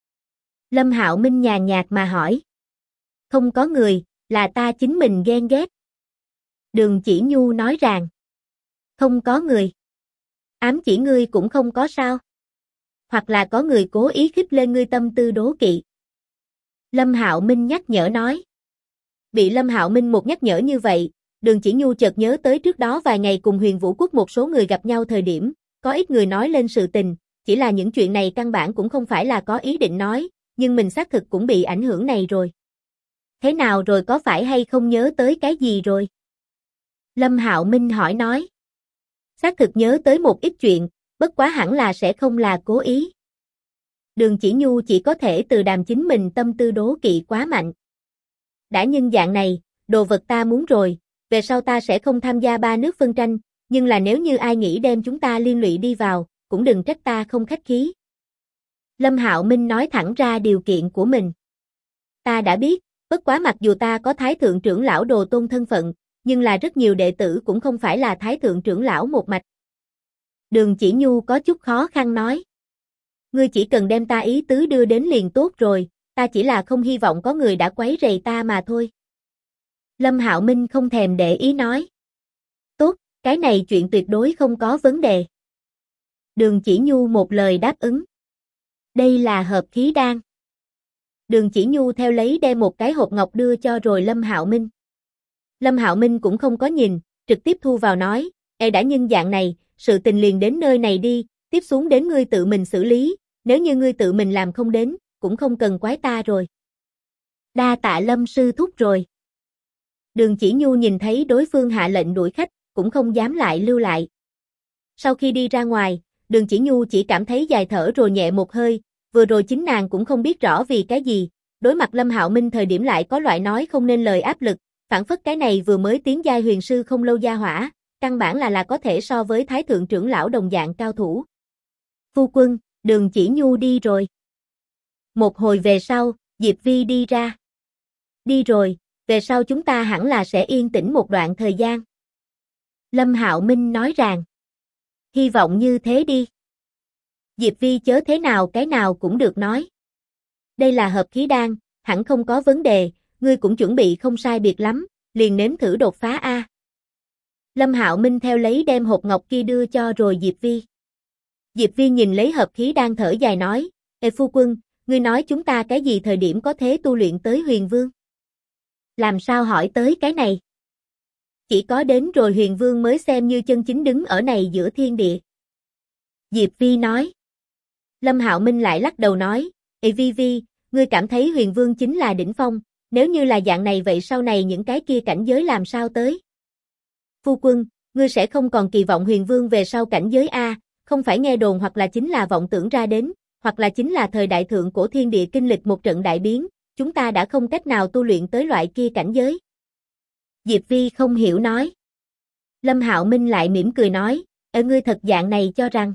Lâm Hạo Minh nhàn nhạt mà hỏi. "Không có người, là ta chính mình ghen ghét." Đường Chỉ Nhu nói rằng. "Không có người. Ám chỉ ngươi cũng không có sao? Hoặc là có người cố ý khích lên ngươi tâm tư đố kỵ?" Lâm Hạo Minh nhắc nhở nói. Bị Lâm Hạo Minh một nhắc nhở như vậy, Đường Chỉ Nhu chợt nhớ tới trước đó vài ngày cùng Huyền Vũ Quốc một số người gặp nhau thời điểm, có ít người nói lên sự tình, chỉ là những chuyện này căn bản cũng không phải là có ý định nói, nhưng mình xác thực cũng bị ảnh hưởng này rồi. "Thế nào rồi, có phải hay không nhớ tới cái gì rồi?" Lâm Hạo Minh hỏi nói. "Xác thực nhớ tới một ít chuyện, bất quá hẳn là sẽ không là cố ý." Đường Chỉ Nhu chỉ có thể từ đàm chính mình tâm tư đố kỵ quá mạnh. "Đã nhưng dạng này, đồ vật ta muốn rồi, về sau ta sẽ không tham gia ba nước phân tranh, nhưng là nếu như ai nghĩ đem chúng ta liên lụy đi vào, cũng đừng trách ta không khách khí." Lâm Hạo Minh nói thẳng ra điều kiện của mình. Ta đã biết, bất quá mặc dù ta có Thái thượng trưởng lão đồ tôn thân phận, nhưng là rất nhiều đệ tử cũng không phải là Thái thượng trưởng lão một mạch. Đường Chỉ Nhu có chút khó khăn nói. Ngươi chỉ cần đem ta ý tứ đưa đến liền tốt rồi, ta chỉ là không hy vọng có người đã quấy rầy ta mà thôi. Lâm Hạo Minh không thèm để ý nói. Tốt, cái này chuyện tuyệt đối không có vấn đề. Đường Chỉ Nhu một lời đáp ứng. Đây là hợp khí đan. Đường Chỉ Nhu theo lấy đem một cái hộp ngọc đưa cho rồi Lâm Hạo Minh. Lâm Hạo Minh cũng không có nhìn, trực tiếp thu vào nói, đã nhân dạng này, sự tình liền đến nơi này đi, tiếp xuống đến ngươi tự mình xử lý, nếu như ngươi tự mình làm không đến, cũng không cần quái ta rồi. Đa tạ Lâm sư thúc rồi. Đường Chỉ Nhu nhìn thấy đối phương hạ lệnh đuổi khách, cũng không dám lại lưu lại. Sau khi đi ra ngoài, Đường Chỉ Nhu chỉ cảm thấy dài thở rồi nhẹ một hơi, vừa rồi chính nàng cũng không biết rõ vì cái gì, đối mặt Lâm Hạo Minh thời điểm lại có loại nói không nên lời áp lực, phản phất cái này vừa mới tiến giai huyền sư không lâu gia hỏa, căn bản là có thể so với Thái thượng trưởng lão đồng dạng cao thủ. Phu quân, Đường Chỉ Nhu đi rồi. Một hồi về sau, Diệp Vi đi ra. Đi rồi, về sau chúng ta hẳn là sẽ yên tĩnh một đoạn thời gian. Lâm Hạo Minh nói rằng. Hy vọng như thế đi. Diệp Vi chớ thế nào cái nào cũng được nói. Đây là hợp khí đan, hẳn không có vấn đề, ngươi cũng chuẩn bị không sai biệt lắm, liền nếm thử đột phá a. Lâm Hạo Minh theo lấy đem hộp ngọc kia đưa cho rồi Diệp Vi. Diệp Vi nhìn lấy hợp khí đan thở dài nói, phu quân, ngươi nói chúng ta cái gì thời điểm có thể tu luyện tới huyền vương? Làm sao hỏi tới cái này? Chỉ có đến rồi huyền vương mới xem như chân chính đứng ở này giữa thiên địa. Diệp Vi nói. Lâm Hạo Minh lại lắc đầu nói, Vi Vi, ngươi cảm thấy huyền vương chính là đỉnh phong, nếu như là dạng này vậy sau này những cái kia cảnh giới làm sao tới? Phu quân, ngươi sẽ không còn kỳ vọng huyền vương về sau cảnh giới a, không phải nghe đồn hoặc là chính là vọng tưởng ra đến, hoặc là chính là thời đại thượng cổ thiên địa kinh lịch một trận đại biến, chúng ta đã không cách nào tu luyện tới loại kia cảnh giới. Diệp Vi không hiểu nói. Lâm Hạo Minh lại mỉm cười nói, ngươi thật dạng này cho rằng.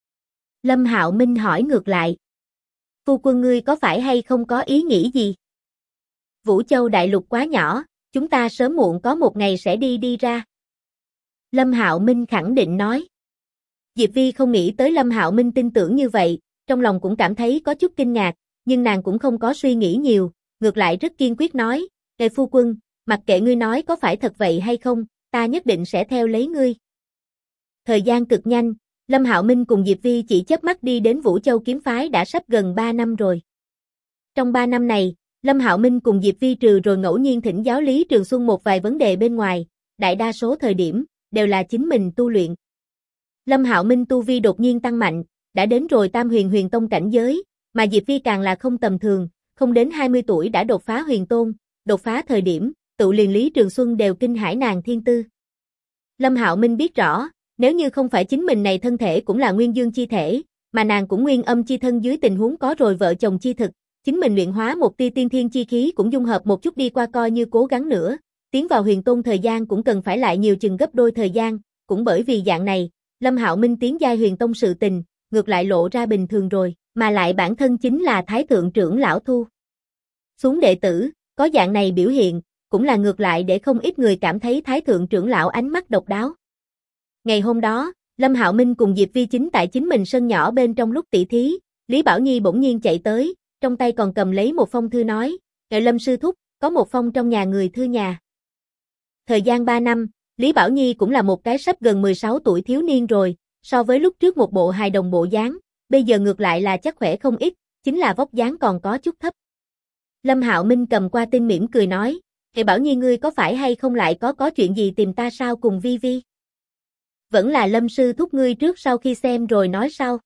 Lâm Hạo Minh hỏi ngược lại. Phu quân ngươi có phải hay không có ý nghĩ gì? Vũ Châu đại lục quá nhỏ, chúng ta sớm muộn có một ngày sẽ đi ra. Lâm Hạo Minh khẳng định nói. Diệp Vi không nghĩ tới Lâm Hạo Minh tin tưởng như vậy, trong lòng cũng cảm thấy có chút kinh ngạc, nhưng nàng cũng không có suy nghĩ nhiều, ngược lại rất kiên quyết nói, phu quân, mặc kệ ngươi nói có phải thật vậy hay không, ta nhất định sẽ theo lấy ngươi. Thời gian cực nhanh, Lâm Hạo Minh cùng Diệp Vi chỉ chớp mắt đi đến Vũ Châu kiếm phái đã sắp gần 3 năm rồi. Trong 3 năm này, Lâm Hạo Minh cùng Diệp Vi trừ rồi ngẫu nhiên thỉnh giáo Lý Trường Xuân một vài vấn đề bên ngoài, đại đa số thời điểm, đều là chính mình tu luyện. Lâm Hạo Minh tu vi đột nhiên tăng mạnh, đã đến rồi Tam Huyền Huyền Tông cảnh giới, mà Diệp Vi càng là không tầm thường, không đến 20 tuổi đã đột phá huyền tôn, đột phá thời điểm, tự liền Lý Trường Xuân đều kinh hãi nàng thiên tư. Lâm Hạo Minh biết rõ, nếu như không phải chính mình này thân thể cũng là nguyên dương chi thể, mà nàng cũng nguyên âm chi thân dưới tình huống có rồi vợ chồng chi thực, chính mình luyện hóa một tia tiên thiên chi khí cũng dung hợp một chút đi qua coi như cố gắng nữa, tiến vào huyền tôn thời gian cũng cần phải lại nhiều chừng gấp đôi thời gian, cũng bởi vì dạng này, Lâm Hạo Minh tiến giai huyền tông sự tình, ngược lại lộ ra bình thường rồi, mà lại bản thân chính là Thái thượng trưởng lão thu. Xuống đệ tử, có dạng này biểu hiện, cũng là ngược lại để không ít người cảm thấy Thái thượng trưởng lão ánh mắt độc đáo. Ngày hôm đó, Lâm Hạo Minh cùng Diệp Vi chính tại chính mình sân nhỏ bên trong lúc tỉ thí, Lý Bảo Nhi bỗng nhiên chạy tới, trong tay còn cầm lấy một phong thư nói, Lâm sư thúc, có một phong trong nhà người thư nhà. Thời gian 3 năm, Lý Bảo Nhi cũng là một cái sắp gần 16 tuổi thiếu niên rồi, so với lúc trước một bộ hài đồng bộ dáng, bây giờ ngược lại là chắc khỏe không ít, chính là vóc dáng còn có chút thấp. Lâm Hạo Minh cầm qua tin mỉm cười nói, Bảo Nhi ngươi có phải hay không lại có chuyện gì tìm ta sao cùng Vi Vi? Vẫn là Lâm sư thúc ngươi trước sau khi xem rồi nói sau.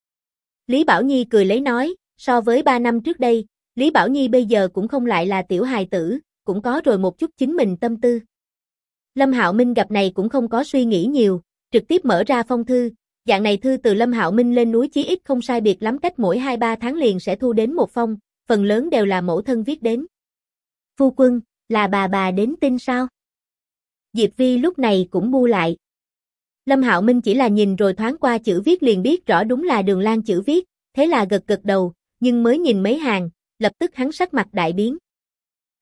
Lý Bảo Nhi cười lấy nói, so với 3 năm trước đây, Lý Bảo Nhi bây giờ cũng không lại là tiểu hài tử, cũng có rồi một chút chính mình tâm tư. Lâm Hạo Minh gặp này cũng không có suy nghĩ nhiều, trực tiếp mở ra phong thư, dạng này thư từ Lâm Hạo Minh lên núi chí ít không sai biệt lắm cách mỗi 2-3 tháng liền sẽ thu đến một phong, phần lớn đều là mẫu thân viết đến. Phu quân, là bà đến tin sao? Diệp Vi lúc này cũng bu lại. Lâm Hạo Minh chỉ là nhìn rồi thoáng qua chữ viết liền biết rõ đúng là Đường Lan chữ viết, thế là gật đầu, nhưng mới nhìn mấy hàng, lập tức hắn sắc mặt đại biến.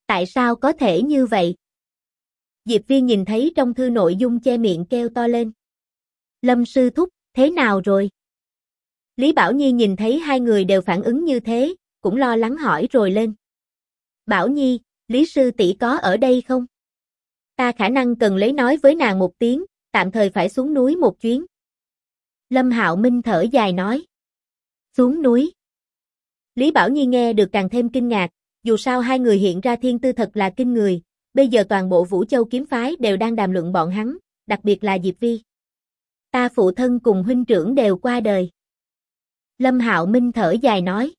Tại sao có thể như vậy? Diệp Vi nhìn thấy trong thư nội dung che miệng kêu to lên. Lâm sư thúc, thế nào rồi? Lý Bảo Nhi nhìn thấy hai người đều phản ứng như thế, cũng lo lắng hỏi rồi lên. Bảo Nhi, Lý sư tỷ có ở đây không? Ta khả năng cần lấy nói với nàng một tiếng, tạm thời phải xuống núi một chuyến. Lâm Hạo Minh thở dài nói. Xuống núi. Lý Bảo Nhi nghe được càng thêm kinh ngạc, dù sao hai người hiện ra thiên tư thật là kinh người, bây giờ toàn bộ Vũ Châu kiếm phái đều đang đàm luận bọn hắn, đặc biệt là Diệp Vi. Ta phụ thân cùng huynh trưởng đều qua đời. Lâm Hạo Minh thở dài nói.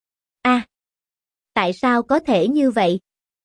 Tại sao có thể như vậy?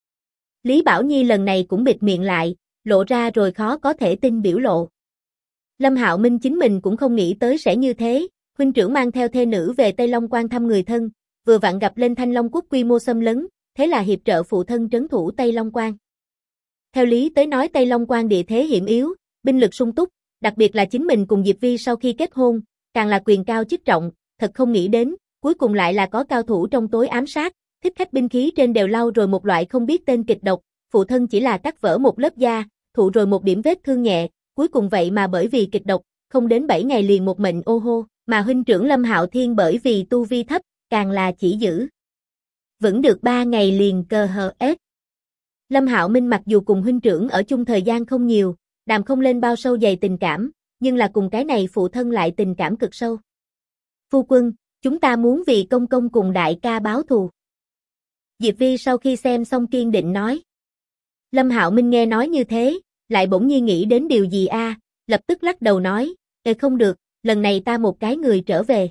Lý Bảo Nhi lần này cũng bịt miệng lại, lộ ra rồi khó có thể tin biểu lộ. Lâm Hạo Minh chính mình cũng không nghĩ tới sẽ như thế, huynh trưởng mang theo thê nữ về Tây Long Quan thăm người thân, vừa vặn gặp lên Thanh Long Quốc quy mô xâm lấn, thế là hiệp trợ phụ thân trấn thủ Tây Long Quan. Theo lý tới nói Tây Long Quan địa thế hiểm yếu, binh lực sung túc, đặc biệt là chính mình cùng Diệp Vi sau khi kết hôn, càng là quyền cao chức trọng, thật không nghĩ đến, cuối cùng lại là có cao thủ trong tối ám sát, thích khách binh khí trên đều lau rồi một loại không biết tên kịch độc, phụ thân chỉ là cắt vỡ một lớp da, thụ rồi một điểm vết thương nhẹ, cuối cùng vậy mà bởi vì kịch độc, không đến 7 ngày liền một mệnh ô hô, mà huynh trưởng Lâm Hạo Thiên bởi vì tu vi thấp, càng là chỉ giữ vẫn được 3 ngày liền cơ hờ ết. Lâm Hạo Minh mặc dù cùng huynh trưởng ở chung thời gian không nhiều, đàm không lên bao sâu dày tình cảm, nhưng là cùng cái này phụ thân lại tình cảm cực sâu. Phu quân, chúng ta muốn vì công công cùng đại ca báo thù. Diệp Vi sau khi xem xong kiên định nói. Lâm Hạo Minh nghe nói như thế, lại bỗng nhiên nghĩ đến điều gì lập tức lắc đầu nói, không được, lần này ta một cái người trở về.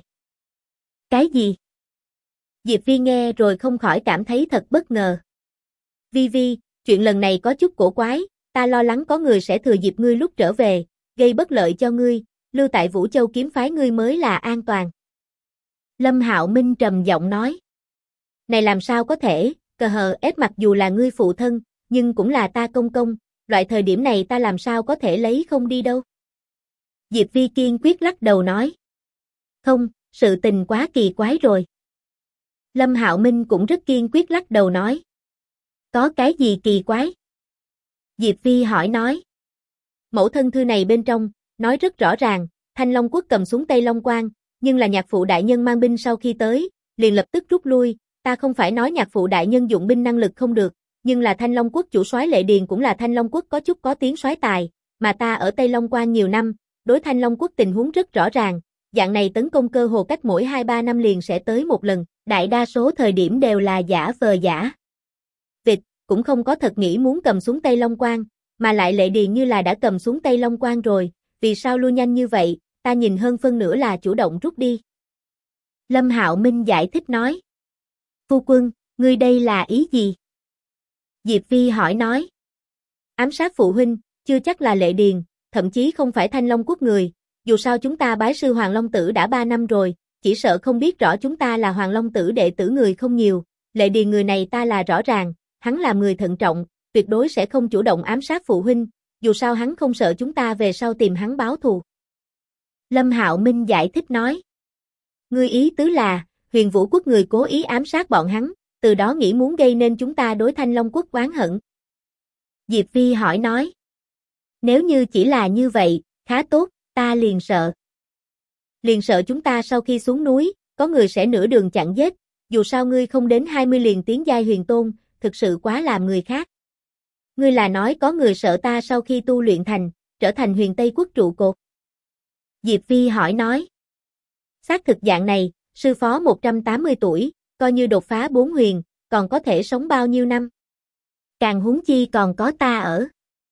Cái gì? Diệp Vi nghe rồi không khỏi cảm thấy thật bất ngờ. Vi Vi, chuyện lần này có chút cổ quái, ta lo lắng có người sẽ thừa dịp ngươi lúc trở về, gây bất lợi cho ngươi, lưu tại Vũ Châu kiếm phái ngươi mới là an toàn. Lâm Hạo Minh trầm giọng nói. Này làm sao có thể, cờ hờ ép mặc dù là ngươi phụ thân, nhưng cũng là ta công công, loại thời điểm này ta làm sao có thể lấy không đi đâu. Diệp Vi kiên quyết lắc đầu nói. Không, sự tình quá kỳ quái rồi. Lâm Hạo Minh cũng rất kiên quyết lắc đầu nói. Có cái gì kỳ quái? Diệp Vi hỏi nói. Mẫu thân thư này bên trong, nói rất rõ ràng, Thanh Long Quốc cầm xuống Tây Long Quan, nhưng là nhạc phụ đại nhân mang binh sau khi tới, liền lập tức rút lui, ta không phải nói nhạc phụ đại nhân dụng binh năng lực không được, nhưng là Thanh Long Quốc chủ soái Lệ Điền cũng là Thanh Long Quốc có chút có tiếng soái tài, mà ta ở Tây Long Quan nhiều năm, đối Thanh Long Quốc tình huống rất rõ ràng, dạng này tấn công cơ hồ cách mỗi 2-3 năm liền sẽ tới một lần, đại đa số thời điểm đều là giả vờ giả. Vịt, cũng không có thật nghĩ muốn cầm xuống Tây Long Quan, mà lại Lệ Điền như là đã cầm xuống Tây Long Quan rồi, vì sao lui nhanh như vậy, ta nhìn hơn phân nửa là chủ động rút đi. Lâm Hạo Minh giải thích nói. Phu quân, ngươi đây là ý gì? Diệp Vi hỏi nói. Ám sát phụ huynh, chưa chắc là Lệ Điền, thậm chí không phải Thanh Long Quốc người, dù sao chúng ta bái sư Hoàng Long Tử đã 3 năm rồi, chỉ sợ không biết rõ chúng ta là Hoàng Long Tử đệ tử người không nhiều, Lệ Điền người này ta là rõ ràng, hắn là người thận trọng, tuyệt đối sẽ không chủ động ám sát phụ huynh, dù sao hắn không sợ chúng ta về sau tìm hắn báo thù. Lâm Hạo Minh giải thích nói. Ngươi ý tứ là, Huyền Vũ Quốc người cố ý ám sát bọn hắn, từ đó nghĩ muốn gây nên chúng ta đối Thanh Long Quốc oán hận. Diệp Vi hỏi nói. Nếu như chỉ là như vậy, khá tốt, ta liền sợ. Liền sợ chúng ta sau khi xuống núi, có người sẽ nửa đường chặn giết, dù sao ngươi không đến 20 liền tiến giai huyền tôn, thực sự quá làm người khác. Ngươi là nói có người sợ ta sau khi tu luyện thành, trở thành huyền Tây Quốc trụ cột. Diệp Vi hỏi nói. Xác thực dạng này, sư phó 180 tuổi, coi như đột phá 4 huyền, còn có thể sống bao nhiêu năm. Càng huống chi còn có ta ở.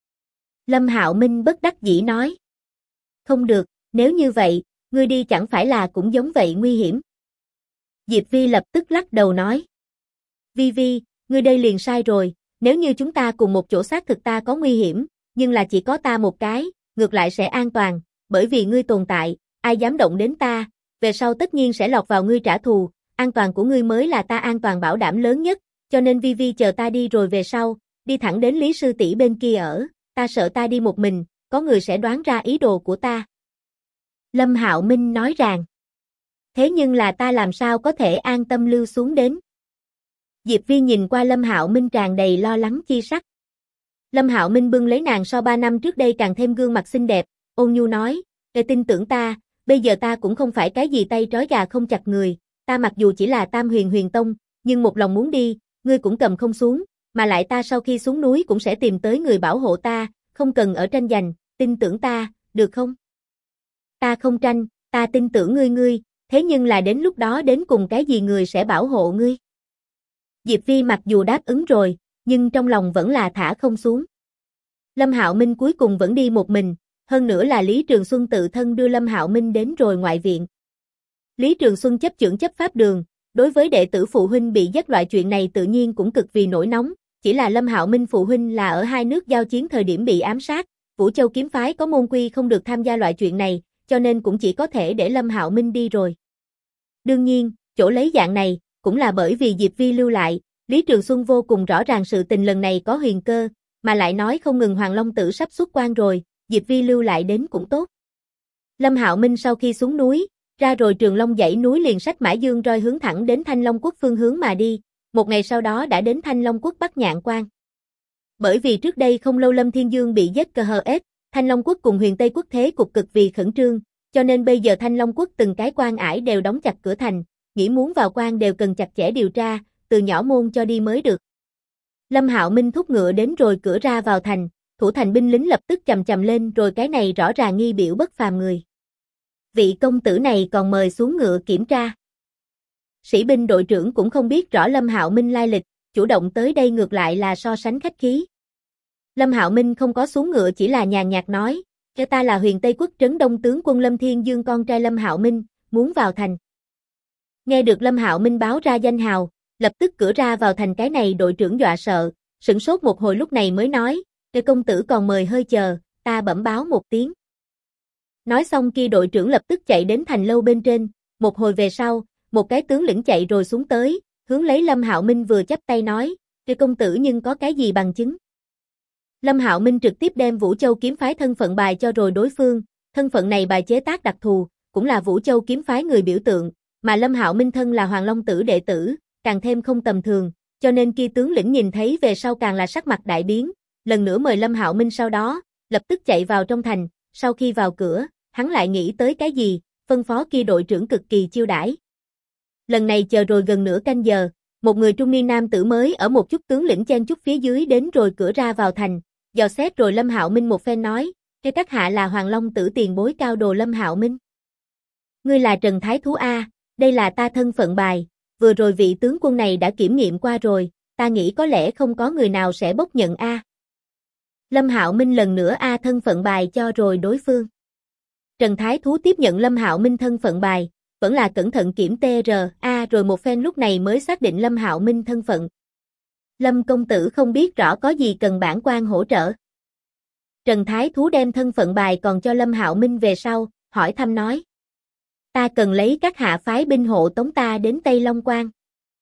Lâm Hạo Minh bất đắc dĩ nói. Không được, nếu như vậy, ngươi đi chẳng phải là cũng giống vậy nguy hiểm. Diệp Vi lập tức lắc đầu nói. Vi Vi, ngươi đây liền sai rồi, nếu như chúng ta cùng một chỗ xác thực ta có nguy hiểm, nhưng là chỉ có ta một cái, ngược lại sẽ an toàn, bởi vì ngươi tồn tại, ai dám động đến ta, về sau tất nhiên sẽ lọt vào ngươi trả thù, an toàn của ngươi mới là ta an toàn bảo đảm lớn nhất, cho nên Vi Vi chờ ta đi rồi về sau, đi thẳng đến Lý sư tỷ bên kia ở, ta sợ ta đi một mình, có người sẽ đoán ra ý đồ của ta. Lâm Hạo Minh nói rằng, thế nhưng là ta làm sao có thể an tâm lưu xuống đến. Diệp Vi nhìn qua Lâm Hạo Minh tràn đầy lo lắng chi sắc. Lâm Hạo Minh bưng lấy nàng so 3 năm trước đây càng thêm gương mặt xinh đẹp, ôn nhu nói, tin tưởng ta, bây giờ ta cũng không phải cái gì tay trói gà không chặt người, ta mặc dù chỉ là Tam Huyền Huyền Tông, nhưng một lòng muốn đi, ngươi cũng cầm không xuống, mà lại ta sau khi xuống núi cũng sẽ tìm tới người bảo hộ ta, không cần ở tranh giành, tin tưởng ta, được không? Ta không tranh, ta tin tưởng ngươi, thế nhưng là đến lúc đó đến cùng cái gì người sẽ bảo hộ ngươi? Diệp Vi mặc dù đáp ứng rồi, nhưng trong lòng vẫn là thả không xuống. Lâm Hạo Minh cuối cùng vẫn đi một mình, hơn nữa là Lý Trường Xuân tự thân đưa Lâm Hạo Minh đến rồi ngoại viện. Lý Trường Xuân chấp chưởng chấp pháp đường, đối với đệ tử phụ huynh bị giết loại chuyện này tự nhiên cũng cực vì nổi nóng, chỉ là Lâm Hạo Minh phụ huynh là ở hai nước giao chiến thời điểm bị ám sát, Vũ Châu kiếm phái có môn quy không được tham gia loại chuyện này, cho nên cũng chỉ có thể để Lâm Hạo Minh đi rồi. Đương nhiên, chỗ lấy dạng này, cũng là bởi vì Diệp Vi lưu lại, Lý Trường Xuân vô cùng rõ ràng sự tình lần này có huyền cơ, mà lại nói không ngừng Hoàng Long Tử sắp xuất quan rồi, Diệp Vi lưu lại đến cũng tốt. Lâm Hạo Minh sau khi xuống núi, ra rồi Trường Long dãy núi liền xách Mã Dương roi hướng thẳng đến Thanh Long Quốc phương hướng mà đi, một ngày sau đó đã đến Thanh Long Quốc Bắc Nhạn Quan. Bởi vì trước đây không lâu Lâm Thiên Dương bị giết cờ hờ ép, Thanh Long Quốc cùng Huyền Tây Quốc thế cục cực vì khẩn trương, cho nên bây giờ Thanh Long Quốc từng cái quan ải đều đóng chặt cửa thành, nghĩ muốn vào quan đều cần chặt chẽ điều tra, từ nhỏ môn cho đi mới được. Lâm Hạo Minh thúc ngựa đến rồi cửa ra vào thành, thủ thành binh lính lập tức chầm chầm lên rồi cái này rõ ràng nghi biểu bất phàm người. Vị công tử này còn mời xuống ngựa kiểm tra. Sĩ binh đội trưởng cũng không biết rõ Lâm Hạo Minh lai lịch, chủ động tới đây ngược lại là so sánh khách khí. Lâm Hạo Minh không có xuống ngựa chỉ là nhàn nhạt nói, cho ta là Huyền Tây Quốc trấn Đông tướng quân Lâm Thiên Dương con trai Lâm Hạo Minh, muốn vào thành. Nghe được Lâm Hạo Minh báo ra danh hào, lập tức cửa ra vào thành cái này đội trưởng dọa sợ, sửng sốt một hồi lúc này mới nói, công tử còn mời hơi chờ, ta bẩm báo một tiếng. Nói xong kia đội trưởng lập tức chạy đến thành lâu bên trên, một hồi về sau, một cái tướng lĩnh chạy rồi xuống tới, hướng lấy Lâm Hạo Minh vừa chắp tay nói, công tử nhưng có cái gì bằng chứng? Lâm Hạo Minh trực tiếp đem Vũ Châu kiếm phái thân phận bài cho rồi đối phương, thân phận này bài chế tác đặc thù, cũng là Vũ Châu kiếm phái người biểu tượng, mà Lâm Hạo Minh thân là Hoàng Long Tử đệ tử, càng thêm không tầm thường, cho nên kia tướng lĩnh nhìn thấy về sau càng là sắc mặt đại biến, lần nữa mời Lâm Hạo Minh sau đó, lập tức chạy vào trong thành, sau khi vào cửa, hắn lại nghĩ tới cái gì, phân phó kia đội trưởng cực kỳ chiêu đãi. Lần này chờ rồi gần nửa canh giờ, một người trung niên nam tử mới ở một chút tướng lĩnh chen chút phía dưới đến rồi cửa ra vào thành, dò xét rồi Lâm Hạo Minh một phen nói, các hạ là Hoàng Long Tử tiền bối cao đồ Lâm Hạo Minh. Ngươi là Trần Thái Thú A, đây là ta thân phận bài, vừa rồi vị tướng quân này đã kiểm nghiệm qua rồi, ta nghĩ có lẽ không có người nào sẽ bốc nhận A. Lâm Hạo Minh lần nữa A thân phận bài cho rồi đối phương. Trần Thái Thú tiếp nhận Lâm Hạo Minh thân phận bài, vẫn là cẩn thận kiểm TRA rồi một phen lúc này mới xác định Lâm Hạo Minh thân phận. Lâm công tử không biết rõ có gì cần bản quan hỗ trợ. Trần Thái Thú đem thân phận bài còn cho Lâm Hạo Minh về sau, hỏi thăm nói. Ta cần lấy các hạ phái binh hộ tống ta đến Tây Long Quan.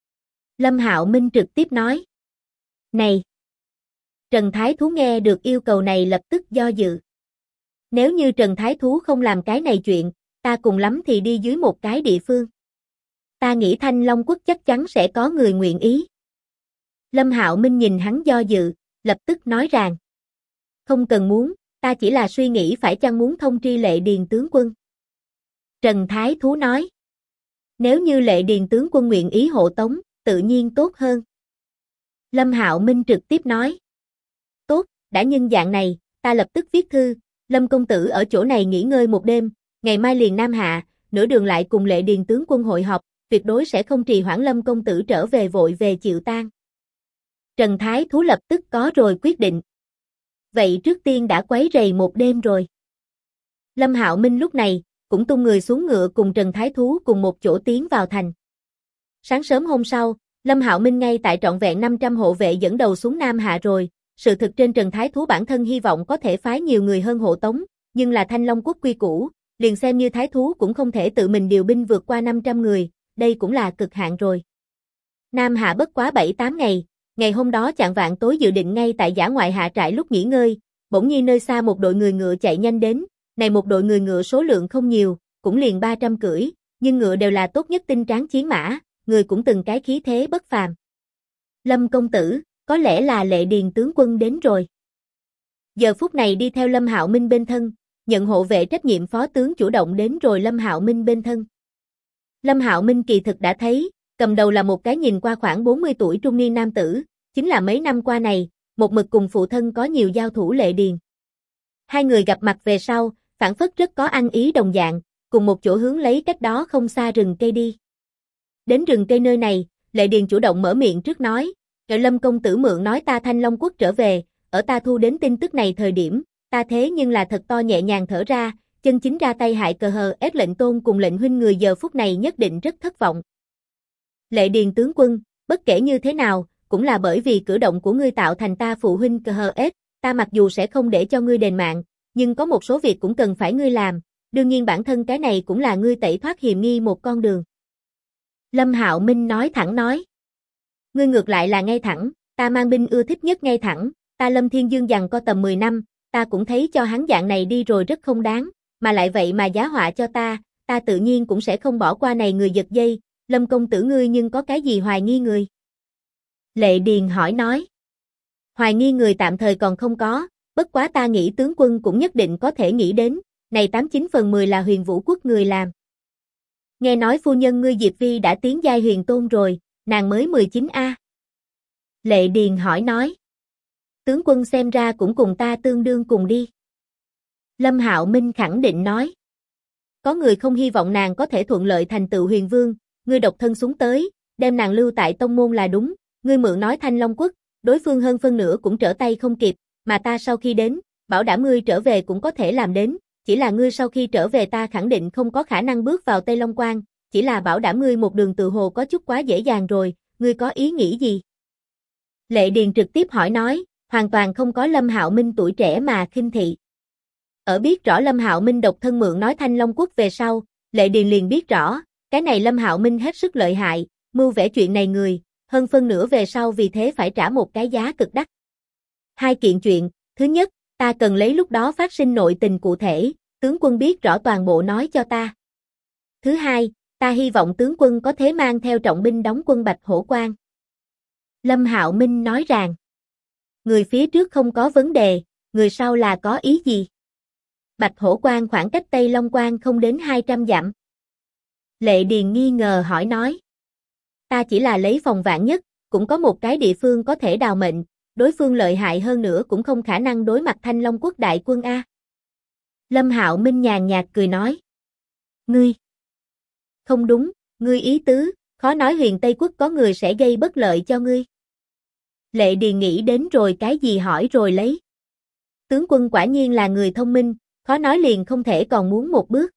Lâm Hạo Minh trực tiếp nói. Này! Trần Thái Thú nghe được yêu cầu này lập tức do dự. Nếu như Trần Thái Thú không làm cái này chuyện, ta cùng lắm thì đi dưới một cái địa phương. Ta nghĩ Thanh Long Quốc chắc chắn sẽ có người nguyện ý. Lâm Hạo Minh nhìn hắn do dự, lập tức nói rằng. Không cần muốn, ta chỉ là suy nghĩ phải chăng muốn thông tri Lệ Điền tướng quân. Trần Thái Thú nói. Nếu như Lệ Điền tướng quân nguyện ý hộ tống, tự nhiên tốt hơn. Lâm Hạo Minh trực tiếp nói. Tốt, đã nhân dạng này, ta lập tức viết thư, Lâm công tử ở chỗ này nghỉ ngơi một đêm, ngày mai liền Nam Hạ, nửa đường lại cùng Lệ Điền tướng quân hội họp, tuyệt đối sẽ không trì hoãn Lâm công tử trở về vội về chịu tang. Trần Thái Thú lập tức có rồi quyết định. Vậy trước tiên đã quấy rầy một đêm rồi. Lâm Hạo Minh lúc này, cũng tung người xuống ngựa cùng Trần Thái Thú cùng một chỗ tiến vào thành. Sáng sớm hôm sau, Lâm Hạo Minh ngay tại trọn vẹn 500 hộ vệ dẫn đầu xuống Nam Hạ rồi, sự thực trên Trần Thái Thú bản thân hy vọng có thể phái nhiều người hơn hộ tống, nhưng là Thanh Long Quốc quy củ, liền xem như Thái Thú cũng không thể tự mình điều binh vượt qua 500 người, đây cũng là cực hạn rồi. Nam Hạ bất quá 7-8 ngày, ngày hôm đó chạng vạng tối dự định ngay tại dã ngoại hạ trại lúc nghỉ ngơi, bỗng nhiên nơi xa một đội người ngựa chạy nhanh đến, này một đội người ngựa số lượng không nhiều, cũng liền 300 cưỡi, nhưng ngựa đều là tốt nhất tinh tráng chiến mã, người cũng từng cái khí thế bất phàm. Lâm công tử, có lẽ là Lệ Điền tướng quân đến rồi. Giờ phút này đi theo Lâm Hạo Minh bên thân, nhận hộ vệ trách nhiệm phó tướng chủ động đến rồi Lâm Hạo Minh bên thân. Lâm Hạo Minh kỳ thực đã thấy, cầm đầu là một cái nhìn qua khoảng 40 tuổi trung niên nam tử, chính là mấy năm qua này, một mực cùng phụ thân có nhiều giao thủ Lệ Điền. Hai người gặp mặt về sau, phản phất rất có ăn ý đồng dạng, cùng một chỗ hướng lấy cách đó không xa rừng cây đi. Đến rừng cây nơi này, Lệ Điền chủ động mở miệng trước nói, Lâm công tử mượn nói ta Thanh Long Quốc trở về, ở ta thu đến tin tức này thời điểm, ta thế nhưng là thật to nhẹ nhàng thở ra, chân chính ra tay hại cờ hờ ép lệnh tôn cùng lệnh huynh người giờ phút này nhất định rất thất vọng. Lệ Điền tướng quân, bất kể như thế nào, cũng là bởi vì cử động của ngươi tạo thành ta phụ huynh cờ hờ ép, ta mặc dù sẽ không để cho ngươi đền mạng, nhưng có một số việc cũng cần phải ngươi làm, đương nhiên bản thân cái này cũng là ngươi tẩy thoát hiềm nghi một con đường. Lâm Hạo Minh nói thẳng nói. Ngươi ngược lại là ngay thẳng, ta mang binh ưa thích nhất ngay thẳng, ta Lâm Thiên Dương giằng co tầm 10 năm, ta cũng thấy cho hắn dạng này đi rồi rất không đáng, mà lại vậy mà giá họa cho ta tự nhiên cũng sẽ không bỏ qua này người giật dây, Lâm công tử ngươi nhưng có cái gì hoài nghi người? Lệ Điền hỏi nói. Hoài nghi người tạm thời còn không có, bất quá ta nghĩ tướng quân cũng nhất định có thể nghĩ đến, này 89 phần 10 là Huyền Vũ Quốc người làm. Nghe nói phu nhân ngươi Diệp Vi đã tiến giai huyền tôn rồi, nàng mới 19A. Lệ Điền hỏi nói. Tướng quân xem ra cũng cùng ta tương đương cùng đi. Lâm Hạo Minh khẳng định nói. Có người không hy vọng nàng có thể thuận lợi thành tựu huyền vương, ngươi độc thân xuống tới, đem nàng lưu tại tông môn là đúng, ngươi mượn nói Thanh Long Quốc, đối phương hơn phân nửa cũng trở tay không kịp, mà ta sau khi đến, bảo đảm ngươi trở về cũng có thể làm đến, chỉ là ngươi sau khi trở về ta khẳng định không có khả năng bước vào Tây Long Quan, chỉ là bảo đảm ngươi một đường từ hồ có chút quá dễ dàng rồi, ngươi có ý nghĩ gì? Lệ Điền trực tiếp hỏi nói, hoàn toàn không có Lâm Hạo Minh tuổi trẻ mà khinh thị. Ở biết rõ Lâm Hạo Minh độc thân mượn nói Thanh Long Quốc về sau, Lệ Điền liền biết rõ, cái này Lâm Hạo Minh hết sức lợi hại, mưu vẽ chuyện này người, hơn phân nửa về sau vì thế phải trả một cái giá cực đắt. Hai kiện chuyện, thứ nhất, ta cần lấy lúc đó phát sinh nội tình cụ thể, tướng quân biết rõ toàn bộ nói cho ta. Thứ hai, ta hy vọng tướng quân có thể mang theo trọng binh đóng quân Bạch Hổ Quan. Lâm Hạo Minh nói rằng, người phía trước không có vấn đề, người sau là có ý gì? Bạch Hổ Quan khoảng cách Tây Long Quan không đến 200 dặm. Lệ Điền nghi ngờ hỏi nói, ta chỉ là lấy phòng vạn nhất, cũng có một cái địa phương có thể đào mệnh, đối phương lợi hại hơn nữa cũng không khả năng đối mặt Thanh Long Quốc đại quân A. Lâm Hạo Minh nhàn nhạt cười nói, ngươi, không đúng, ngươi ý tứ, khó nói Huyền Tây Quốc có người sẽ gây bất lợi cho ngươi. Lệ Điền nghĩ đến rồi cái gì hỏi rồi lấy. Tướng quân quả nhiên là người thông minh, khó nói liền không thể còn muốn một bước.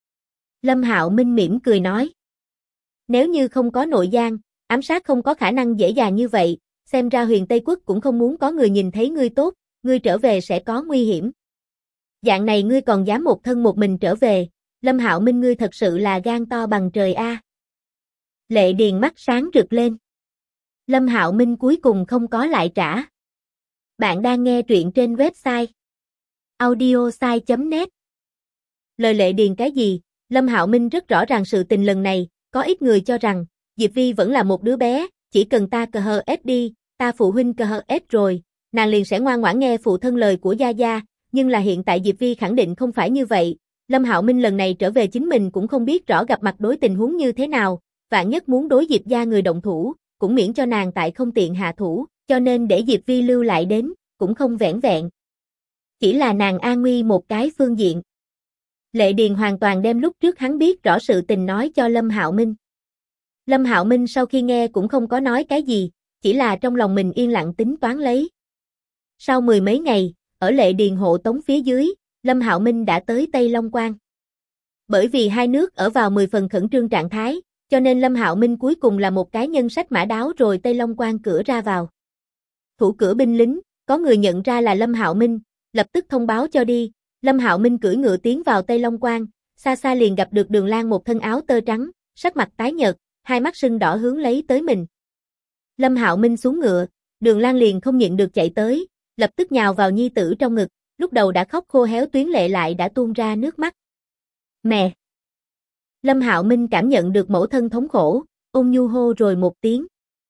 Lâm Hạo Minh mỉm cười nói, nếu như không có nội gian, ám sát không có khả năng dễ dàng như vậy, xem ra Huyền Tây Quốc cũng không muốn có người nhìn thấy ngươi tốt, ngươi trở về sẽ có nguy hiểm. Dạng này ngươi còn dám một thân một mình trở về, Lâm Hạo Minh ngươi thật sự là gan to bằng trời a. Lệ Điền mắt sáng rực lên. Lâm Hạo Minh cuối cùng không có lại trả. Bạn đang nghe truyện trên website audiosai.net. Lời Lệ Điền cái gì? Lâm Hạo Minh rất rõ ràng sự tình lần này, có ít người cho rằng Diệp Vi vẫn là một đứa bé, chỉ cần ta cờ hờ ép đi, ta phụ huynh cờ hờ ép rồi, nàng liền sẽ ngoan ngoãn nghe phụ thân lời của gia gia, nhưng là hiện tại Diệp Vi khẳng định không phải như vậy. Lâm Hạo Minh lần này trở về chính mình cũng không biết rõ gặp mặt đối tình huống như thế nào, vạn nhất muốn đối Diệp gia người động thủ, cũng miễn cho nàng tại không tiện hạ thủ, cho nên để Diệp Vi lưu lại đến, cũng không vẻn vẹn. Chỉ là nàng an nguy một cái phương diện. Lệ Điền hoàn toàn đem lúc trước hắn biết rõ sự tình nói cho Lâm Hạo Minh. Lâm Hạo Minh sau khi nghe cũng không có nói cái gì, chỉ là trong lòng mình yên lặng tính toán lấy. Sau 10 mấy ngày, ở Lệ Điền hộ tống phía dưới, Lâm Hạo Minh đã tới Tây Long Quan. Bởi vì hai nước ở vào 10 phần khẩn trương trạng thái, cho nên Lâm Hạo Minh cuối cùng là một cái nhân sách mã đáo rồi Tây Long Quan cửa ra vào. Thủ cửa binh lính, có người nhận ra là Lâm Hạo Minh, lập tức thông báo cho đi. Lâm Hạo Minh cưỡi ngựa tiến vào Tây Long Quan, xa xa liền gặp được Đường Lan một thân áo tơ trắng, sắc mặt tái nhợt, hai mắt sưng đỏ hướng lấy tới mình. Lâm Hạo Minh xuống ngựa, Đường Lan liền không nhịn được chạy tới, lập tức nhào vào nhi tử trong ngực, lúc đầu đã khóc khô héo tuyến lệ lại đã tuôn ra nước mắt. Mẹ! Lâm Hạo Minh cảm nhận được mẫu thân thống khổ, ôn nhu hô rồi một tiếng.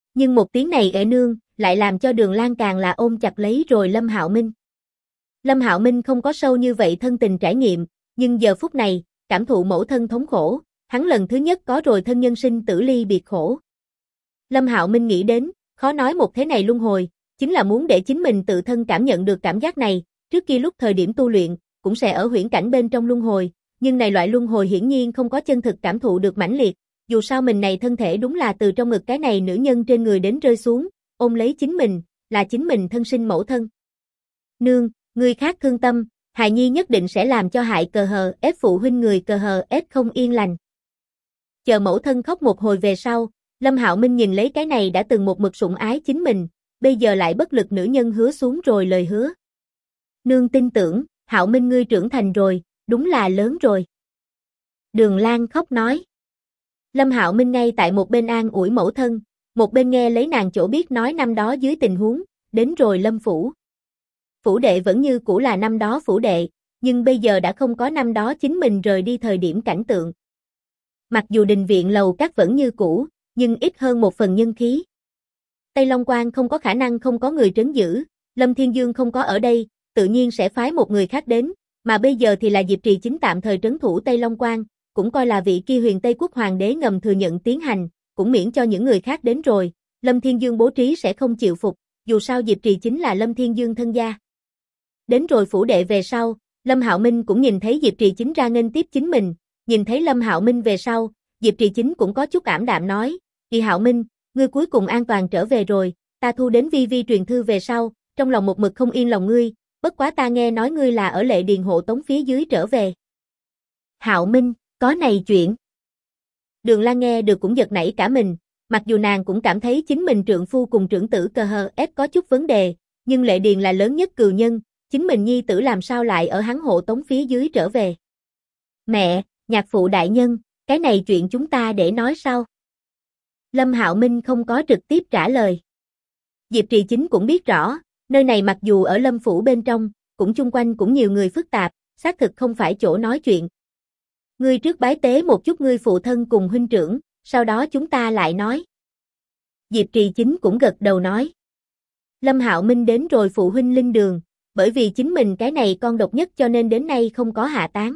Nhưng một tiếng này ệ nương, lại làm cho Đường Lan càng là ôm chặt lấy rồi Lâm Hạo Minh. Lâm Hạo Minh không có sâu như vậy thân tình trải nghiệm, nhưng giờ phút này, cảm thụ mẫu thân thống khổ, hắn lần thứ nhất có rồi thân nhân sinh tử ly biệt khổ. Lâm Hạo Minh nghĩ đến, khó nói một thế này luân hồi, chính là muốn để chính mình tự thân cảm nhận được cảm giác này, trước kia lúc thời điểm tu luyện, cũng sẽ ở huyễn cảnh bên trong luân hồi, nhưng này loại luân hồi hiển nhiên không có chân thực cảm thụ được mãnh liệt, dù sao mình này thân thể đúng là từ trong ngực cái này nữ nhân trên người đến rơi xuống, ôm lấy chính mình, là chính mình thân sinh mẫu thân. Nương, người khác thương tâm, hài nhi nhất định sẽ làm cho hại cờ hờ ép phụ huynh người cờ hờ ép không yên lành. Chờ mẫu thân khóc một hồi về sau, Lâm Hạo Minh nhìn lấy cái này đã từng một mực sủng ái chính mình, bây giờ lại bất lực nữ nhân hứa xuống rồi lời hứa. Nương tin tưởng, Hạo Minh ngươi trưởng thành rồi, đúng là lớn rồi. Đường Lan khóc nói. Lâm Hạo Minh ngay tại một bên an ủi mẫu thân, một bên nghe lấy nàng chỗ biết nói năm đó dưới tình huống, đến rồi Lâm phủ. Phủ đệ vẫn như cũ là năm đó phủ đệ, nhưng bây giờ đã không có năm đó chính mình rời đi thời điểm cảnh tượng. Mặc dù đình viện lầu các vẫn như cũ, nhưng ít hơn một phần nhân khí. Tây Long Quan không có khả năng không có người trấn giữ, Lâm Thiên Dương không có ở đây, tự nhiên sẽ phái một người khác đến, mà bây giờ thì là Diệp Trì Chính tạm thời trấn thủ Tây Long Quan, cũng coi là vị kia Huyền Tây Quốc hoàng đế ngầm thừa nhận tiến hành, cũng miễn cho những người khác đến rồi, Lâm Thiên Dương bố trí sẽ không chịu phục, dù sao Diệp Trì Chính là Lâm Thiên Dương thân gia. Đến rồi phủ đệ về sau, Lâm Hạo Minh cũng nhìn thấy Diệp Trì Chính ra nghênh tiếp chính mình, nhìn thấy Lâm Hạo Minh về sau, Diệp Trì Chính cũng có chút ảm đạm nói, "Kỳ Hạo Minh, ngươi cuối cùng an toàn trở về rồi, ta thu đến vi vi truyền thư về sau, trong lòng một mực không yên lòng ngươi, bất quá ta nghe nói ngươi là ở Lệ Điền hộ tống phía dưới trở về." Hạo Minh, có này chuyện. Đường Lan nghe được cũng giật nảy cả mình, mặc dù nàng cũng cảm thấy chính mình trượng phu cùng trưởng tử cờ hờ ép có chút vấn đề, nhưng Lệ Điền là lớn nhất cừu nhân, chính mình nhi tử làm sao lại ở hắn hộ tống phía dưới trở về. Mẹ, nhạc phụ đại nhân, cái này chuyện chúng ta để nói sau. Lâm Hạo Minh không có trực tiếp trả lời. Diệp Trì Chính cũng biết rõ, nơi này mặc dù ở Lâm phủ bên trong, cũng chung quanh cũng nhiều người phức tạp, xác thực không phải chỗ nói chuyện. Ngươi trước bái tế một chút ngươi phụ thân cùng huynh trưởng, sau đó chúng ta lại nói. Diệp Trì Chính cũng gật đầu nói. Lâm Hạo Minh đến rồi phụ huynh linh đường, bởi vì chính mình cái này con độc nhất cho nên đến nay không có hạ táng.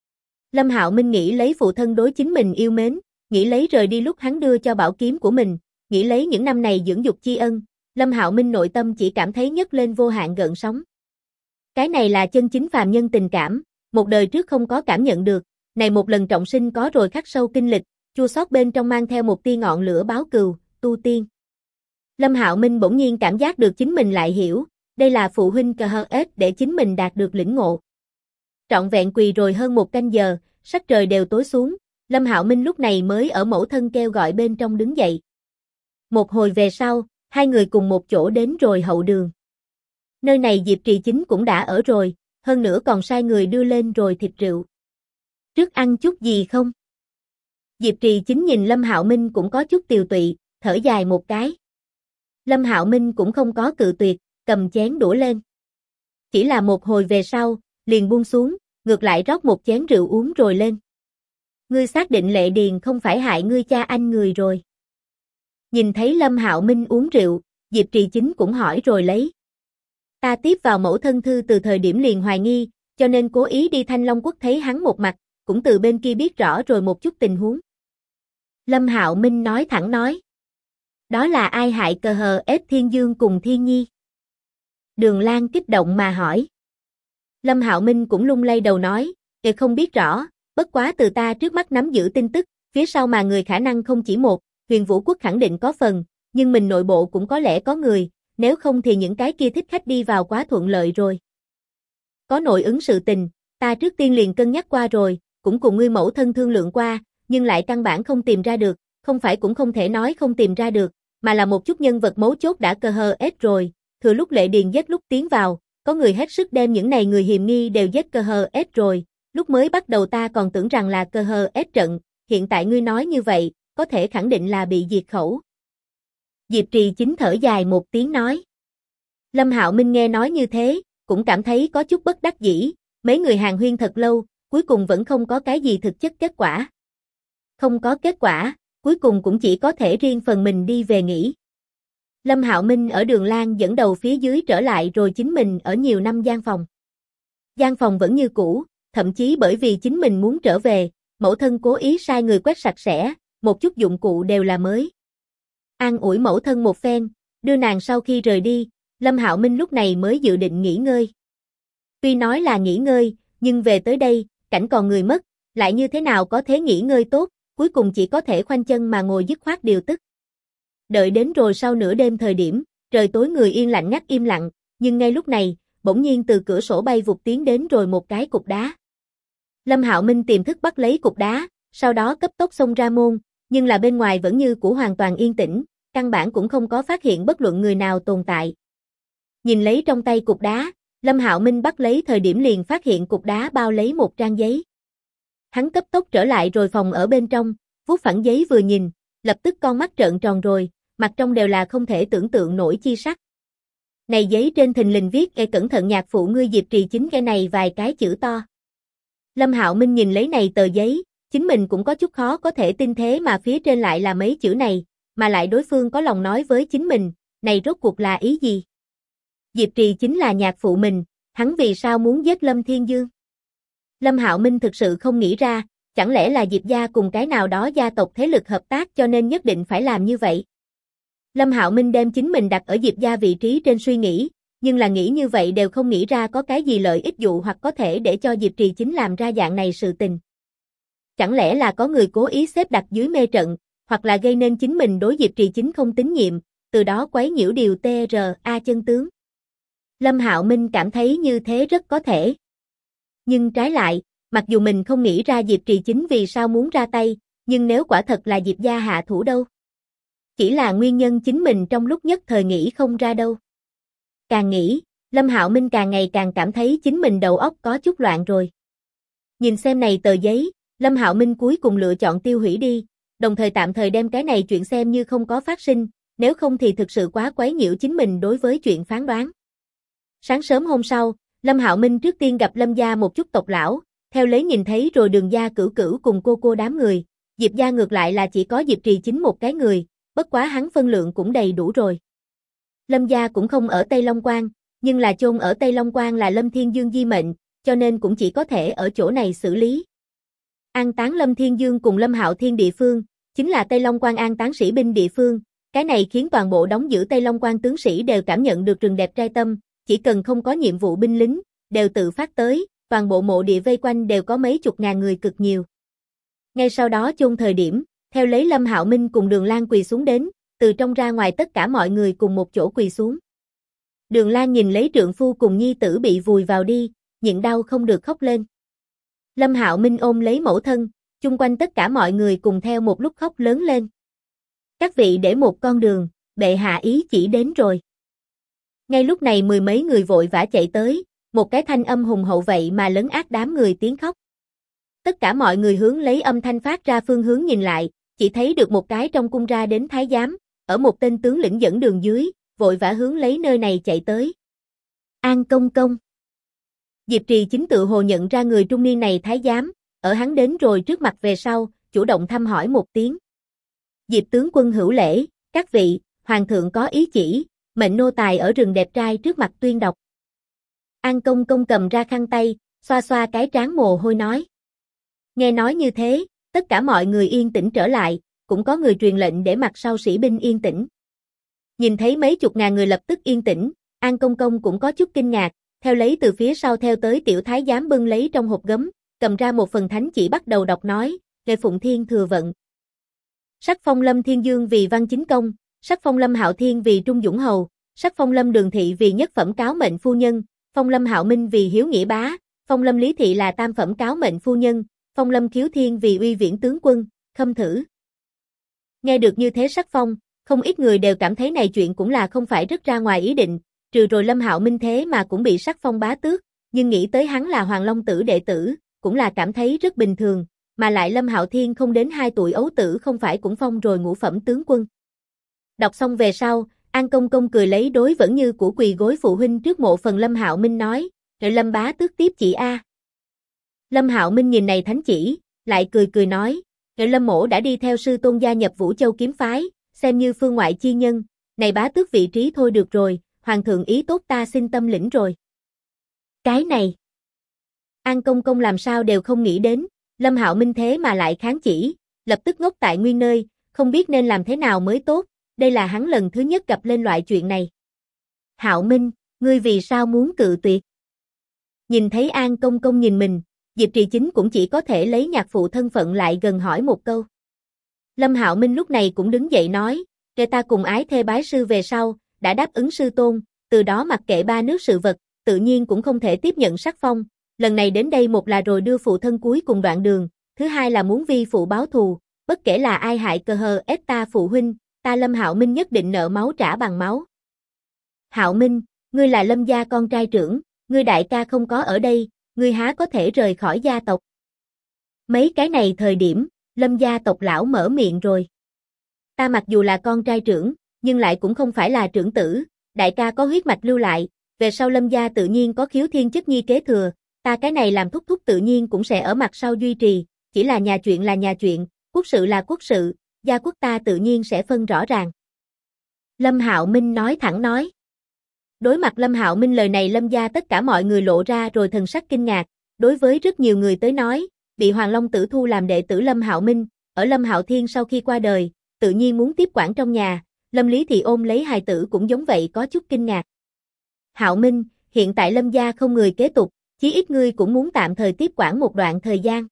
Lâm Hạo Minh nghĩ lấy phụ thân đối chính mình yêu mến, nghĩ lấy rời đi lúc hắn đưa cho bảo kiếm của mình, nghĩ lấy những năm này dưỡng dục tri ân, Lâm Hạo Minh nội tâm chỉ cảm thấy nhấc lên vô hạn gợn sóng. Cái này là chân chính phàm nhân tình cảm, một đời trước không có cảm nhận được, này một lần trọng sinh có rồi khắc sâu kinh lịch, chua xót bên trong mang theo một tia ngọn lửa báo cừu, tu tiên. Lâm Hạo Minh bỗng nhiên cảm giác được chính mình lại hiểu, đây là phụ huynh cờ hờ ết để chính mình đạt được lĩnh ngộ. Trọn vẹn quỳ rồi hơn một canh giờ, sắc trời đều tối xuống, Lâm Hạo Minh lúc này mới ở mẫu thân kêu gọi bên trong đứng dậy. Một hồi về sau, hai người cùng một chỗ đến rồi hậu đường. Nơi này Diệp Trì Chính cũng đã ở rồi, hơn nữa còn sai người đưa lên rồi thịt rượu. Trước ăn chút gì không? Diệp Trì Chính nhìn Lâm Hạo Minh cũng có chút tiều tụy, thở dài một cái. Lâm Hạo Minh cũng không có cự tuyệt, cầm chén đũa lên. Chỉ là một hồi về sau, liền buông xuống, ngược lại rót một chén rượu uống rồi lên. Ngươi xác định Lệ Điền không phải hại ngươi cha anh người rồi. Nhìn thấy Lâm Hạo Minh uống rượu, Diệp Trì Chính cũng hỏi rồi lấy. Ta tiếp vào mẫu thân thư từ thời điểm liền hoài nghi, cho nên cố ý đi Thanh Long Quốc thấy hắn một mặt, cũng từ bên kia biết rõ rồi một chút tình huống. Lâm Hạo Minh nói thẳng nói. Đó là ai hại cờ hờ ết Thiên Dương cùng Thiên Nhi? Đường Lan kích động mà hỏi. Lâm Hạo Minh cũng lung lay đầu nói, không biết rõ, bất quá từ ta trước mắt nắm giữ tin tức, phía sau mà người khả năng không chỉ một, Huyền Vũ Quốc khẳng định có phần, nhưng mình nội bộ cũng có lẽ có người, nếu không thì những cái kia thích khách đi vào quá thuận lợi rồi. Có nội ứng sự tình, ta trước tiên liền cân nhắc qua rồi, cũng cùng ngươi mẫu thân thương lượng qua, nhưng lại căn bản không tìm ra được, không phải cũng không thể nói không tìm ra được, mà là một chút nhân vật mấu chốt đã cờ hờ ết rồi, thừa lúc Lệ Điền giết lúc tiến vào, có người hết sức đem những này người hiềm nghi đều giết cờ hờ ết rồi, lúc mới bắt đầu ta còn tưởng rằng là cờ hờ ết trận, hiện tại ngươi nói như vậy, có thể khẳng định là bị diệt khẩu. Diệp Trì Chính thở dài một tiếng nói. Lâm Hạo Minh nghe nói như thế, cũng cảm thấy có chút bất đắc dĩ, mấy người hàn huyên thật lâu, cuối cùng vẫn không có cái gì thực chất kết quả. Không có kết quả, cuối cùng cũng chỉ có thể riêng phần mình đi về nghỉ. Lâm Hạo Minh ở Đường Lan dẫn đầu phía dưới trở lại rồi chính mình ở nhiều năm gian phòng. Gian phòng vẫn như cũ, thậm chí bởi vì chính mình muốn trở về, mẫu thân cố ý sai người quét sạch sẽ, một chút dụng cụ đều là mới. An ủi mẫu thân một phen, đưa nàng sau khi rời đi, Lâm Hạo Minh lúc này mới dự định nghỉ ngơi. Tuy nói là nghỉ ngơi, nhưng về tới đây, cảnh còn người mất, lại như thế nào có thể nghỉ ngơi tốt, cuối cùng chỉ có thể khoanh chân mà ngồi dứt khoát điều tức. Đợi đến rồi sau nửa đêm thời điểm, trời tối người yên lạnh ngắt im lặng, nhưng ngay lúc này, bỗng nhiên từ cửa sổ bay vụt tiến đến rồi một cái cục đá. Lâm Hạo Minh tiềm thức bắt lấy cục đá, sau đó cấp tốc xông ra môn, nhưng là bên ngoài vẫn như cũ hoàn toàn yên tĩnh, căn bản cũng không có phát hiện bất luận người nào tồn tại. Nhìn lấy trong tay cục đá, Lâm Hạo Minh bắt lấy thời điểm liền phát hiện cục đá bao lấy một trang giấy. Hắn cấp tốc trở lại rồi phòng ở bên trong, vuốt phẳng giấy vừa nhìn, lập tức con mắt trợn tròn rồi, mặt trong đều là không thể tưởng tượng nổi chi sắc. Này giấy trên thình lình viết "E cẩn thận nhạc phụ ngươi Diệp Trì Chính" cái này vài cái chữ to. Lâm Hạo Minh nhìn lấy này tờ giấy, chính mình cũng có chút khó có thể tin thế mà phía trên lại là mấy chữ này, mà lại đối phương có lòng nói với chính mình, này rốt cuộc là ý gì? Diệp Trì Chính là nhạc phụ mình, hắn vì sao muốn giết Lâm Thiên Dương? Lâm Hạo Minh thực sự không nghĩ ra, chẳng lẽ là Diệp gia cùng cái nào đó gia tộc thế lực hợp tác cho nên nhất định phải làm như vậy? Lâm Hạo Minh đem chính mình đặt ở Diệp gia vị trí trên suy nghĩ, nhưng là nghĩ như vậy đều không nghĩ ra có cái gì lợi ích dụ hoặc có thể để cho Diệp Trì Chính làm ra dạng này sự tình. Chẳng lẽ là có người cố ý xếp đặt dưới mê trận, hoặc là gây nên chính mình đối Diệp Trì Chính không tín nhiệm, từ đó quấy nhiễu điều TRA chân tướng. Lâm Hạo Minh cảm thấy như thế rất có thể. Nhưng trái lại, mặc dù mình không nghĩ ra Diệp Trì Chính vì sao muốn ra tay, nhưng nếu quả thật là Diệp gia hạ thủ đâu? Chỉ là nguyên nhân chính mình trong lúc nhất thời nghĩ không ra đâu. Càng nghĩ, Lâm Hạo Minh càng ngày càng cảm thấy chính mình đầu óc có chút loạn rồi. Nhìn xem này tờ giấy, Lâm Hạo Minh cuối cùng lựa chọn tiêu hủy đi, đồng thời tạm thời đem cái này chuyện xem như không có phát sinh, nếu không thì thực sự quá quấy nhiễu chính mình đối với chuyện phán đoán. Sáng sớm hôm sau, Lâm Hạo Minh trước tiên gặp Lâm gia một chút tộc lão, theo lấy nhìn thấy rồi Đường gia Cửu Cửu cùng cô đám người, Diệp gia ngược lại là chỉ có Diệp Trì Chính một cái người, bất quá hắn phân lượng cũng đầy đủ rồi. Lâm gia cũng không ở Tây Long Quan, nhưng là chôn ở Tây Long Quan là Lâm Thiên Dương di mệnh, cho nên cũng chỉ có thể ở chỗ này xử lý. An táng Lâm Thiên Dương cùng Lâm Hạo Thiên địa phương, chính là Tây Long Quan an táng sĩ binh địa phương, cái này khiến toàn bộ đóng giữ Tây Long Quan tướng sĩ đều cảm nhận được rừng đẹp trai tâm, chỉ cần không có nhiệm vụ binh lính, đều tự phát tới, toàn bộ mộ địa vây quanh đều có mấy chục ngàn người cực nhiều. Ngay sau đó chôn thời điểm, theo lấy Lâm Hạo Minh cùng Đường Lan quỳ xuống đến, từ trong ra ngoài tất cả mọi người cùng một chỗ quỳ xuống. Đường Lan nhìn lấy trượng phu cùng nhi tử bị vùi vào đi, nhịn đau không được khóc lên. Lâm Hạo Minh ôm lấy mẫu thân, chung quanh tất cả mọi người cùng theo một lúc khóc lớn lên. Các vị để một con đường, bệ hạ ý chỉ đến rồi. Ngay lúc này mười mấy người vội vã chạy tới, một cái thanh âm hùng hậu vậy mà lấn át đám người tiếng khóc. Tất cả mọi người hướng lấy âm thanh phát ra phương hướng nhìn lại, chỉ thấy được một cái trong cung ra đến thái giám, ở một tên tướng lĩnh dẫn đường dưới, vội vã hướng lấy nơi này chạy tới. An công công. Diệp Trì Chính tự hồ nhận ra người trung niên này thái giám, ở hắn đến rồi trước mặt về sau, chủ động thăm hỏi một tiếng. Diệp tướng quân hữu lễ, các vị, hoàng thượng có ý chỉ, mệnh nô tài ở rừng đẹp trai trước mặt tuyên đọc. An công công cầm ra khăn tay, xoa xoa cái trán mồ hôi nói. Nghe nói như thế, tất cả mọi người yên tĩnh trở lại, cũng có người truyền lệnh để mặt sau sĩ binh yên tĩnh. Nhìn thấy mấy chục ngàn người lập tức yên tĩnh, An công công cũng có chút kinh ngạc, theo lấy từ phía sau theo tới tiểu thái giám bưng lấy trong hộp gấm, cầm ra một phần thánh chỉ bắt đầu đọc nói, Lê Phụng Thiên thừa vận. Sắc phong Lâm Thiên Dương vì Văn Chính Công, sắc phong Lâm Hạo Thiên vì Trung Dũng Hầu, sắc phong Lâm Đường Thị vì nhất phẩm cáo mệnh phu nhân, phong Lâm Hạo Minh vì Hiếu Nghĩa Bá, phong Lâm Lý Thị là tam phẩm cáo mệnh phu nhân, phong Lâm Khiếu Thiên vì Uy Viễn tướng quân, khâm thử. Nghe được như thế sắc phong, không ít người đều cảm thấy này chuyện cũng là không phải rất ra ngoài ý định, trừ rồi Lâm Hạo Minh thế mà cũng bị sắc phong bá tước, nhưng nghĩ tới hắn là Hoàng Long Tử đệ tử, cũng là cảm thấy rất bình thường, mà lại Lâm Hạo Thiên không đến 2 tuổi ấu tử không phải cũng phong rồi ngũ phẩm tướng quân. Đọc xong về sau, An công công cười lấy đối vẫn như của quỳ gối phụ huynh trước mộ phần Lâm Hạo Minh nói, rồi Lâm bá tước tiếp chỉ a. Lâm Hạo Minh nhìn này thánh chỉ, lại cười cười nói, rồi Lâm mỗ đã đi theo sư tôn gia nhập Vũ Châu kiếm phái, xem như phương ngoại chi nhân, Này bá tước vị trí thôi được rồi, hoàng thượng ý tốt ta xin tâm lĩnh rồi. Cái này, An Công Công làm sao đều không nghĩ đến, Lâm Hạo Minh thế mà lại kháng chỉ, lập tức ngốc tại nguyên nơi, không biết nên làm thế nào mới tốt, đây là hắn lần thứ nhất gặp lên loại chuyện này. Hạo Minh, ngươi vì sao muốn cự tuyệt? Nhìn thấy An Công Công nhìn mình, Diệp Trì Chính cũng chỉ có thể lấy nhạc phụ thân phận lại gần hỏi một câu. Lâm Hạo Minh lúc này cũng đứng dậy nói, để ta cùng ái thê bái sư về sau, đã đáp ứng sư tôn, từ đó mặc kệ ba nước sự vật, tự nhiên cũng không thể tiếp nhận sắc phong, lần này đến đây một là rồi đưa phụ thân cuối cùng đoạn đường, thứ hai là muốn vi phụ báo thù, bất kể là ai hại cờ hờ ép ta phụ huynh, ta Lâm Hạo Minh nhất định nợ máu trả bằng máu. Hạo Minh, ngươi là Lâm gia con trai trưởng, ngươi đại ca không có ở đây, ngươi há có thể rời khỏi gia tộc. Mấy cái này thời điểm, Lâm gia tộc lão mở miệng rồi. Ta mặc dù là con trai trưởng, nhưng lại cũng không phải là trưởng tử, đại ca có huyết mạch lưu lại, về sau Lâm gia tự nhiên có khiếu thiên chất nhi kế thừa, ta cái này làm thúc thúc tự nhiên cũng sẽ ở mặt sau duy trì, chỉ là nhà chuyện, quốc sự là quốc sự, gia quốc ta tự nhiên sẽ phân rõ ràng. Lâm Hạo Minh nói thẳng nói. Đối mặt Lâm Hạo Minh lời này Lâm gia tất cả mọi người lộ ra rồi thần sắc kinh ngạc, đối với rất nhiều người tới nói, bị Hoàng Long Tử thu làm đệ tử Lâm Hạo Minh, ở Lâm Hạo Thiên sau khi qua đời, tự nhiên muốn tiếp quản trong nhà, Lâm Lý thì ôm lấy hài tử cũng giống vậy có chút kinh ngạc. Hạo Minh, hiện tại Lâm gia không người kế tục, chí ít ngươi cũng muốn tạm thời tiếp quản một đoạn thời gian.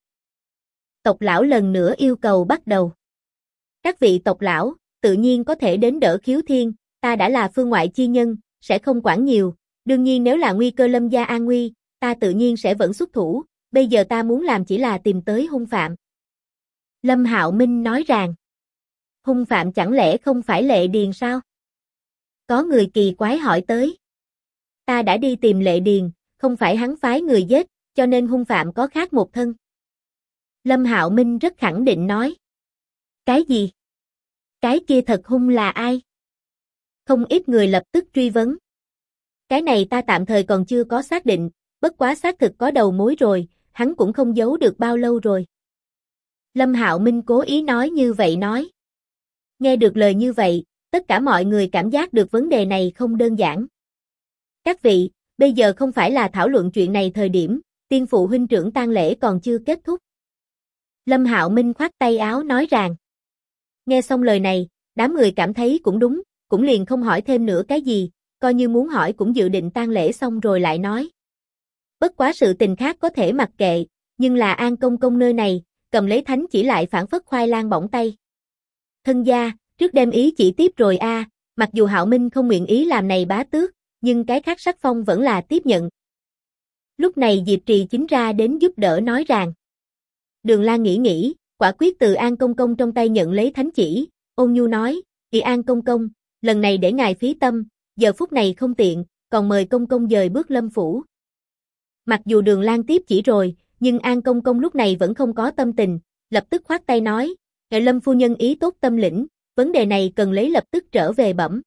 Tộc lão lần nữa yêu cầu bắt đầu. Các vị tộc lão, tự nhiên có thể đến đỡ khiếu thiên, ta đã là phương ngoại chi nhân, sẽ không quản nhiều, đương nhiên nếu là nguy cơ Lâm gia an nguy, ta tự nhiên sẽ vẫn xuất thủ, bây giờ ta muốn làm chỉ là tìm tới hung phạm. Lâm Hạo Minh nói rằng, hung phạm chẳng lẽ không phải Lệ Điền sao? Có người kỳ quái hỏi tới. Ta đã đi tìm Lệ Điền, không phải hắn phái người giết, cho nên hung phạm có khác một thân. Lâm Hạo Minh rất khẳng định nói. Cái gì? Cái kia thật hung là ai? Không ít người lập tức truy vấn. Cái này ta tạm thời còn chưa có xác định, bất quá xác thực có đầu mối rồi, hắn cũng không giấu được bao lâu rồi. Lâm Hạo Minh cố ý nói như vậy nói. Nghe được lời như vậy, tất cả mọi người cảm giác được vấn đề này không đơn giản. Các vị, bây giờ không phải là thảo luận chuyện này thời điểm, tiên phụ huynh trưởng tang lễ còn chưa kết thúc. Lâm Hạo Minh khoát tay áo nói rằng. Nghe xong lời này, đám người cảm thấy cũng đúng, cũng liền không hỏi thêm nữa cái gì, coi như muốn hỏi cũng dự định tang lễ xong rồi lại nói. Bất quá sự tình khác có thể mặc kệ, nhưng là An Công Công nơi này, cầm lấy thánh chỉ lại phản phất khoai lang bỏng tay. Thân gia, trước đem ý chỉ tiếp rồi a, mặc dù Hạo Minh không nguyện ý làm này bá tước, nhưng cái khác sắc phong vẫn là tiếp nhận. Lúc này Diệp Trì Chính ra đến giúp đỡ nói rằng. Đường Lan nghĩ, quả quyết từ An Công Công trong tay nhận lấy thánh chỉ, ôn nhu nói, Kỳ An Công Công, lần này để ngài phí tâm, giờ phút này không tiện, còn mời Công Công dời bước Lâm Phủ. Mặc dù Đường Lan tiếp chỉ rồi, nhưng An Công Công lúc này vẫn không có tâm tình, lập tức khoát tay nói, ngài Lâm phu nhân ý tốt tâm lĩnh, vấn đề này cần lấy lập tức trở về bẩm.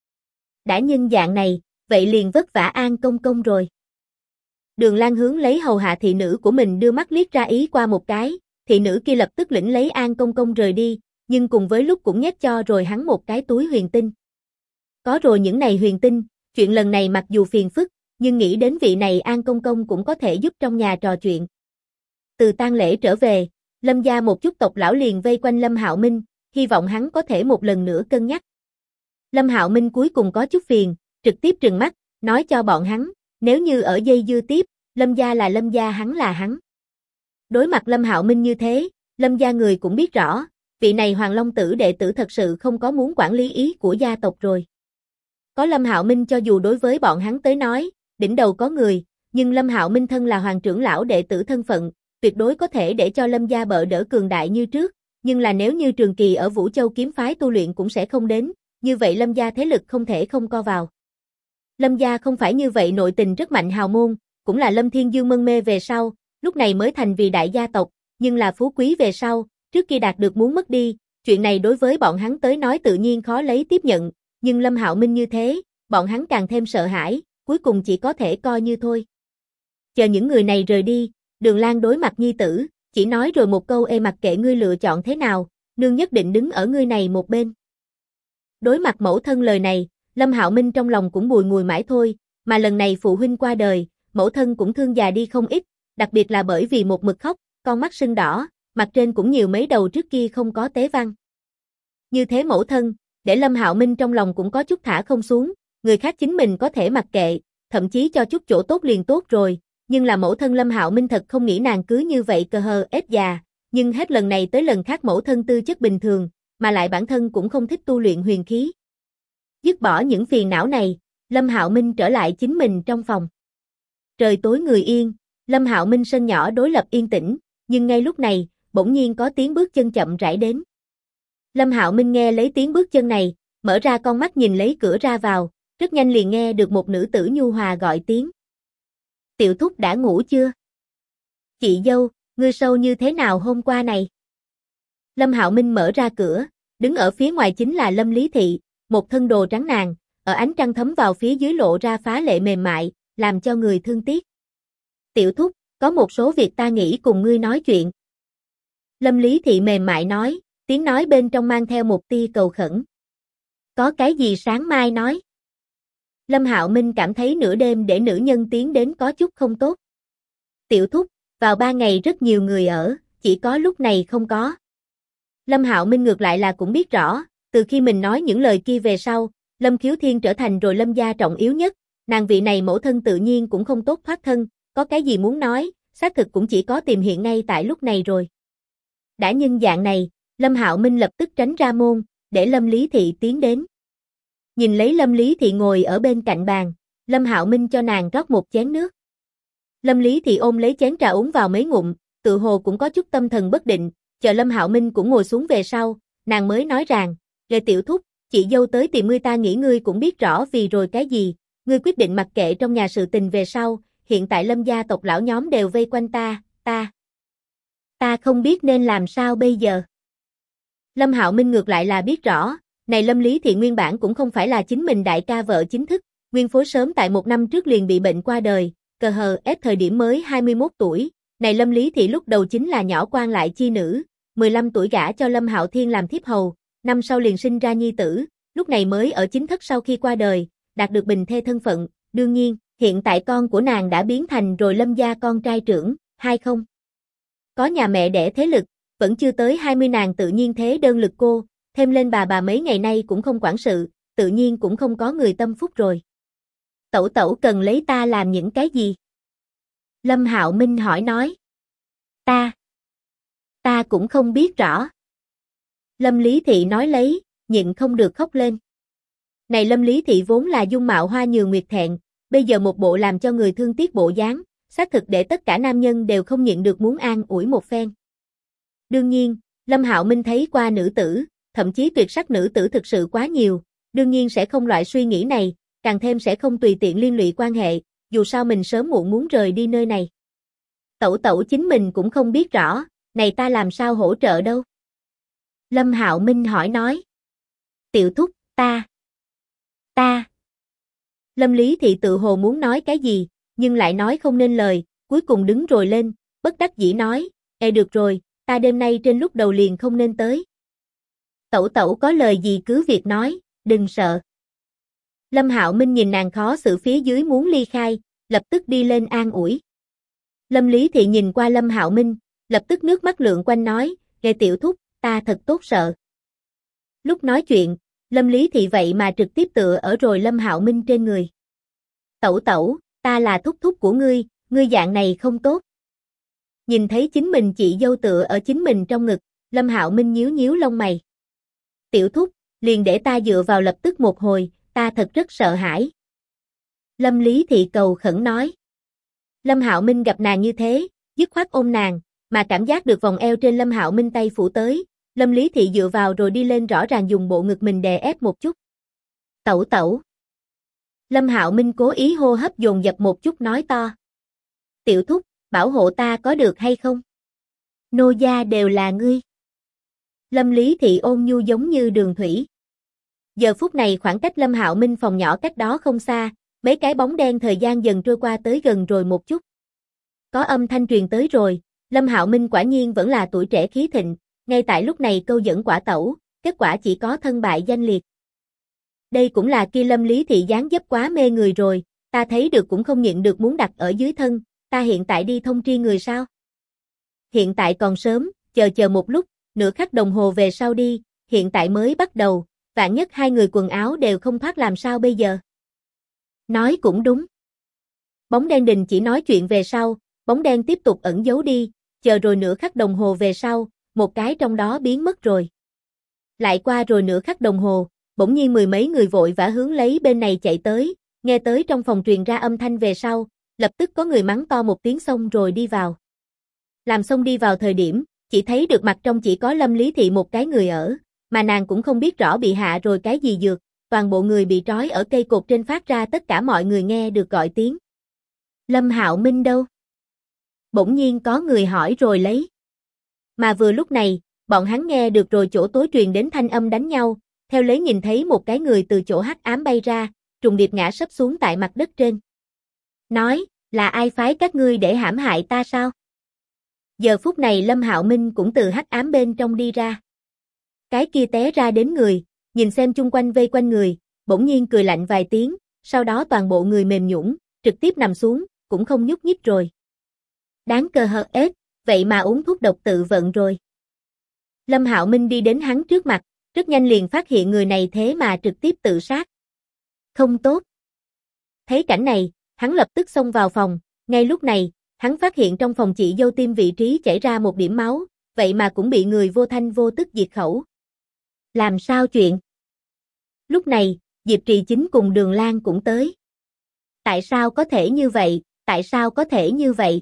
Đã nhân dạng này, vậy liền vất vả An Công Công rồi. Đường Lan hướng lấy hầu hạ thị nữ của mình đưa mắt liếc ra ý qua một cái, thị nữ kia lập tức lĩnh lấy An Công Công rời đi, nhưng cùng với lúc cũng nhét cho rồi hắn một cái túi huyền tinh. Có rồi những này huyền tinh, chuyện lần này mặc dù phiền phức, nhưng nghĩ đến vị này An Công Công cũng có thể giúp trong nhà trò chuyện. Từ tang lễ trở về, Lâm gia một chút tộc lão liền vây quanh Lâm Hạo Minh, hy vọng hắn có thể một lần nữa cân nhắc. Lâm Hạo Minh cuối cùng có chút phiền, trực tiếp trừng mắt, nói cho bọn hắn, nếu như ở dây dưa tiếp, Lâm gia là Lâm gia hắn là hắn. Đối mặt Lâm Hạo Minh như thế, Lâm gia người cũng biết rõ, vị này Hoàng Long Tử đệ tử thật sự không có muốn quản lý ý của gia tộc rồi. Có Lâm Hạo Minh cho dù đối với bọn hắn tới nói, đỉnh đầu có người, nhưng Lâm Hạo Minh thân là hoàng trưởng lão đệ tử thân phận, tuyệt đối có thể để cho Lâm gia bợ đỡ cường đại như trước, nhưng là nếu như Trường Kỳ ở Vũ Châu kiếm phái tu luyện cũng sẽ không đến, như vậy Lâm gia thế lực không thể không co vào. Lâm gia không phải như vậy nội tình rất mạnh hào môn, cũng là Lâm Thiên Dương mân mê về sau, lúc này mới thành vì đại gia tộc, nhưng là phú quý về sau, trước khi đạt được muốn mất đi, chuyện này đối với bọn hắn tới nói tự nhiên khó lấy tiếp nhận, nhưng Lâm Hạo Minh như thế, bọn hắn càng thêm sợ hãi, cuối cùng chỉ có thể coi như thôi. Chờ những người này rời đi, Đường Lan đối mặt nhi tử, chỉ nói rồi một câu mặc kệ ngươi lựa chọn thế nào, nương nhất định đứng ở ngươi này một bên. Đối mặt mẫu thân lời này, Lâm Hạo Minh trong lòng cũng bùi ngùi mãi thôi, mà lần này phụ huynh qua đời, mẫu thân cũng thương già đi không ít, đặc biệt là bởi vì một mực khóc, con mắt sưng đỏ, mặt trên cũng nhiều mấy đầu trước kia không có tế văn. Như thế mẫu thân, để Lâm Hạo Minh trong lòng cũng có chút thả không xuống, người khác chính mình có thể mặc kệ, thậm chí cho chút chỗ tốt liền tốt rồi, nhưng là mẫu thân Lâm Hạo Minh thật không nghĩ nàng cứ như vậy cờ hờ ết già, nhưng hết lần này tới lần khác mẫu thân tư chất bình thường, mà lại bản thân cũng không thích tu luyện huyền khí. Dứt bỏ những phiền não này, Lâm Hạo Minh trở lại chính mình trong phòng. Trời tối người yên, Lâm Hạo Minh sân nhỏ đối lập yên tĩnh, nhưng ngay lúc này, bỗng nhiên có tiếng bước chân chậm rãi đến. Lâm Hạo Minh nghe lấy tiếng bước chân này, mở ra con mắt nhìn lấy cửa ra vào, rất nhanh liền nghe được một nữ tử nhu hòa gọi tiếng. Tiểu thúc đã ngủ chưa? Chị dâu, ngươi sâu như thế nào hôm qua này? Lâm Hạo Minh mở ra cửa, đứng ở phía ngoài chính là Lâm Lý Thị, một thân đồ trắng nàng, ở ánh trăng thấm vào phía dưới lộ ra phá lệ mềm mại, làm cho người thương tiếc. Tiểu thúc, có một số việc ta nghĩ cùng ngươi nói chuyện. Lâm Lý Thị mềm mại nói, tiếng nói bên trong mang theo một tia cầu khẩn. Có cái gì sáng mai nói? Lâm Hạo Minh cảm thấy nửa đêm để nữ nhân tiến đến có chút không tốt. Tiểu thúc, vào 3 ngày rất nhiều người ở, chỉ có lúc này không có. Lâm Hạo Minh ngược lại là cũng biết rõ, từ khi mình nói những lời kia về sau, Lâm Khiếu Thiên trở thành rồi Lâm gia trọng yếu nhất, nàng vị này mẫu thân tự nhiên cũng không tốt thoát thân, có cái gì muốn nói, xác thực cũng chỉ có tìm hiện ngay tại lúc này rồi. Đã nhân dạng này, Lâm Hạo Minh lập tức tránh ra môn, để Lâm Lý Thị tiến đến. Nhìn lấy Lâm Lý Thị ngồi ở bên cạnh bàn, Lâm Hạo Minh cho nàng rót một chén nước. Lâm Lý Thị ôm lấy chén trà uống vào mấy ngụm, tự hồ cũng có chút tâm thần bất định, chờ Lâm Hạo Minh cũng ngồi xuống về sau, nàng mới nói rằng, "Lệ tiểu thúc, chị dâu tới tìm ngươi ta nghĩ ngươi cũng biết rõ vì rồi cái gì, ngươi quyết định mặc kệ trong nhà sự tình về sau, hiện tại Lâm gia tộc lão nhóm đều vây quanh ta không biết nên làm sao bây giờ." Lâm Hạo Minh ngược lại là biết rõ, này Lâm Lý Thị nguyên bản cũng không phải là chính mình đại ca vợ chính thức, nguyên phối sớm tại 1 năm trước liền bị bệnh qua đời, cờ hờ ép thời điểm mới 21 tuổi, này Lâm Lý Thị lúc đầu chính là nhỏ quan lại chi nữ, 15 tuổi gả cho Lâm Hạo Thiên làm thiếp hầu, năm sau liền sinh ra nhi tử, lúc này mới ở chính thất sau khi qua đời, đạt được bình thê thân phận, đương nhiên, hiện tại con của nàng đã biến thành rồi Lâm gia con trai trưởng, hay không? Có nhà mẹ đẻ thế lực, vẫn chưa tới 20 nàng tự nhiên thế đơn lực cô, thêm lên bà mấy ngày nay cũng không quản sự, tự nhiên cũng không có người tâm phúc rồi. Tẩu tẩu cần lấy ta làm những cái gì? Lâm Hạo Minh hỏi nói. Ta cũng không biết rõ. Lâm Lý Thị nói lấy, nhịn không được khóc lên. Này Lâm Lý Thị vốn là dung mạo hoa nhường nguyệt thẹn, bây giờ một bộ làm cho người thương tiếc bộ dáng, xác thực để tất cả nam nhân đều không nhịn được muốn an ủi một phen. Đương nhiên, Lâm Hạo Minh thấy qua nữ tử, thậm chí tuyệt sắc nữ tử thực sự quá nhiều, đương nhiên sẽ không loại suy nghĩ này, càng thêm sẽ không tùy tiện liên lụy quan hệ, dù sao mình sớm muộn muốn rời đi nơi này. Tẩu tẩu chính mình cũng không biết rõ, này ta làm sao hỗ trợ đâu. Lâm Hạo Minh hỏi nói. Tiểu thúc, ta. Lâm Lý Thị tự hồ muốn nói cái gì, nhưng lại nói không nên lời, cuối cùng đứng rồi lên, bất đắc dĩ nói, được rồi, ta đêm nay trên lúc đầu liền không nên tới. Tẩu tẩu có lời gì cứ việc nói, đừng sợ. Lâm Hạo Minh nhìn nàng khó xử phía dưới muốn ly khai, lập tức đi lên an ủi. Lâm Lý Thị nhìn qua Lâm Hạo Minh, lập tức nước mắt lượn quanh nói, "Ghê tiểu thúc, ta thật tốt sợ." Lúc nói chuyện, Lâm Lý Thị vậy mà trực tiếp tựa ở rồi Lâm Hạo Minh trên người. "Tẩu tẩu, ta là thúc thúc của ngươi dạng này không tốt." Nhìn thấy chính mình chị dâu tựa ở chính mình trong ngực, Lâm Hạo Minh nhíu nhíu lông mày. "Tiểu thúc, liền để ta dựa vào lập tức một hồi, ta thật rất sợ hãi." Lâm Lý Thị cầu khẩn nói. Lâm Hạo Minh gặp nàng như thế, dứt khoát ôm nàng, mà cảm giác được vòng eo trên Lâm Hạo Minh tay phủ tới, Lâm Lý Thị dựa vào rồi đi lên rõ ràng dùng bộ ngực mình đè ép một chút. "Tẩu tẩu." Lâm Hạo Minh cố ý hô hấp dồn dập một chút nói to. "Tiểu thúc, bảo hộ ta có được hay không? Nô gia đều là ngươi." Lâm Lý Thị ôn nhu giống như đường thủy. Giờ phút này khoảng cách Lâm Hạo Minh phòng nhỏ cách đó không xa, mấy cái bóng đen thời gian dần trôi qua tới gần rồi một chút. Có âm thanh truyền tới rồi, Lâm Hạo Minh quả nhiên vẫn là tuổi trẻ khí thịnh, ngay tại lúc này câu dẫn quả tẩu, kết quả chỉ có thân bại danh liệt. Đây cũng là kia Lâm Lý Thị dáng dấp quá mê người rồi, ta thấy được cũng không nhịn được muốn đặt ở dưới thân, ta hiện tại đi thông tri người sao? Hiện tại còn sớm, chờ một lúc, nửa khắc đồng hồ về sau đi, hiện tại mới bắt đầu, vạn nhất hai người quần áo đều không thoát làm sao bây giờ? Nói cũng đúng. Bóng đen đình chỉ nói chuyện về sau, bóng đen tiếp tục ẩn giấu đi, chờ rồi nửa khắc đồng hồ về sau, một cái trong đó biến mất rồi. Lại qua rồi nửa khắc đồng hồ, bỗng nhiên mười mấy người vội vã hướng lấy bên này chạy tới, nghe tới trong phòng truyền ra âm thanh về sau, lập tức có người mắng to một tiếng xong rồi đi vào. Làm xong đi vào thời điểm, chỉ thấy được mặt trong chỉ có Lâm Lý Thị một cái người ở, mà nàng cũng không biết rõ bị hạ rồi cái gì dược, toàn bộ người bị trói ở cây cột trên phát ra tất cả mọi người nghe được gọi tiếng. Lâm Hạo Minh đâu? Bỗng nhiên có người hỏi rồi lấy. Mà vừa lúc này, bọn hắn nghe được rồi chỗ tối truyền đến thanh âm đánh nhau, theo lấy nhìn thấy một cái người từ chỗ hắc ám bay ra, trùng điệp ngã sấp xuống tại mặt đất trên. Nói, là ai phái các ngươi để hãm hại ta sao? Giờ phút này Lâm Hạo Minh cũng từ hắc ám bên trong đi ra. Cái kia té ra đến người, nhìn xem chung quanh vây quanh người, bỗng nhiên cười lạnh vài tiếng, sau đó toàn bộ người mềm nhũn, trực tiếp nằm xuống, cũng không nhúc nhích rồi. Đáng cờ hờ ết, vậy mà uống thuốc độc tự vận rồi. Lâm Hạo Minh đi đến hắn trước mặt, rất nhanh liền phát hiện người này thế mà trực tiếp tự sát. Không tốt. Thấy cảnh này, hắn lập tức xông vào phòng, ngay lúc này, hắn phát hiện trong phòng chị dâu tim vị trí chảy ra một điểm máu, vậy mà cũng bị người vô thanh vô tức diệt khẩu. Làm sao chuyện? Lúc này, Diệp Trì Chính cùng Đường Lan cũng tới. Tại sao có thể như vậy? Tại sao có thể như vậy?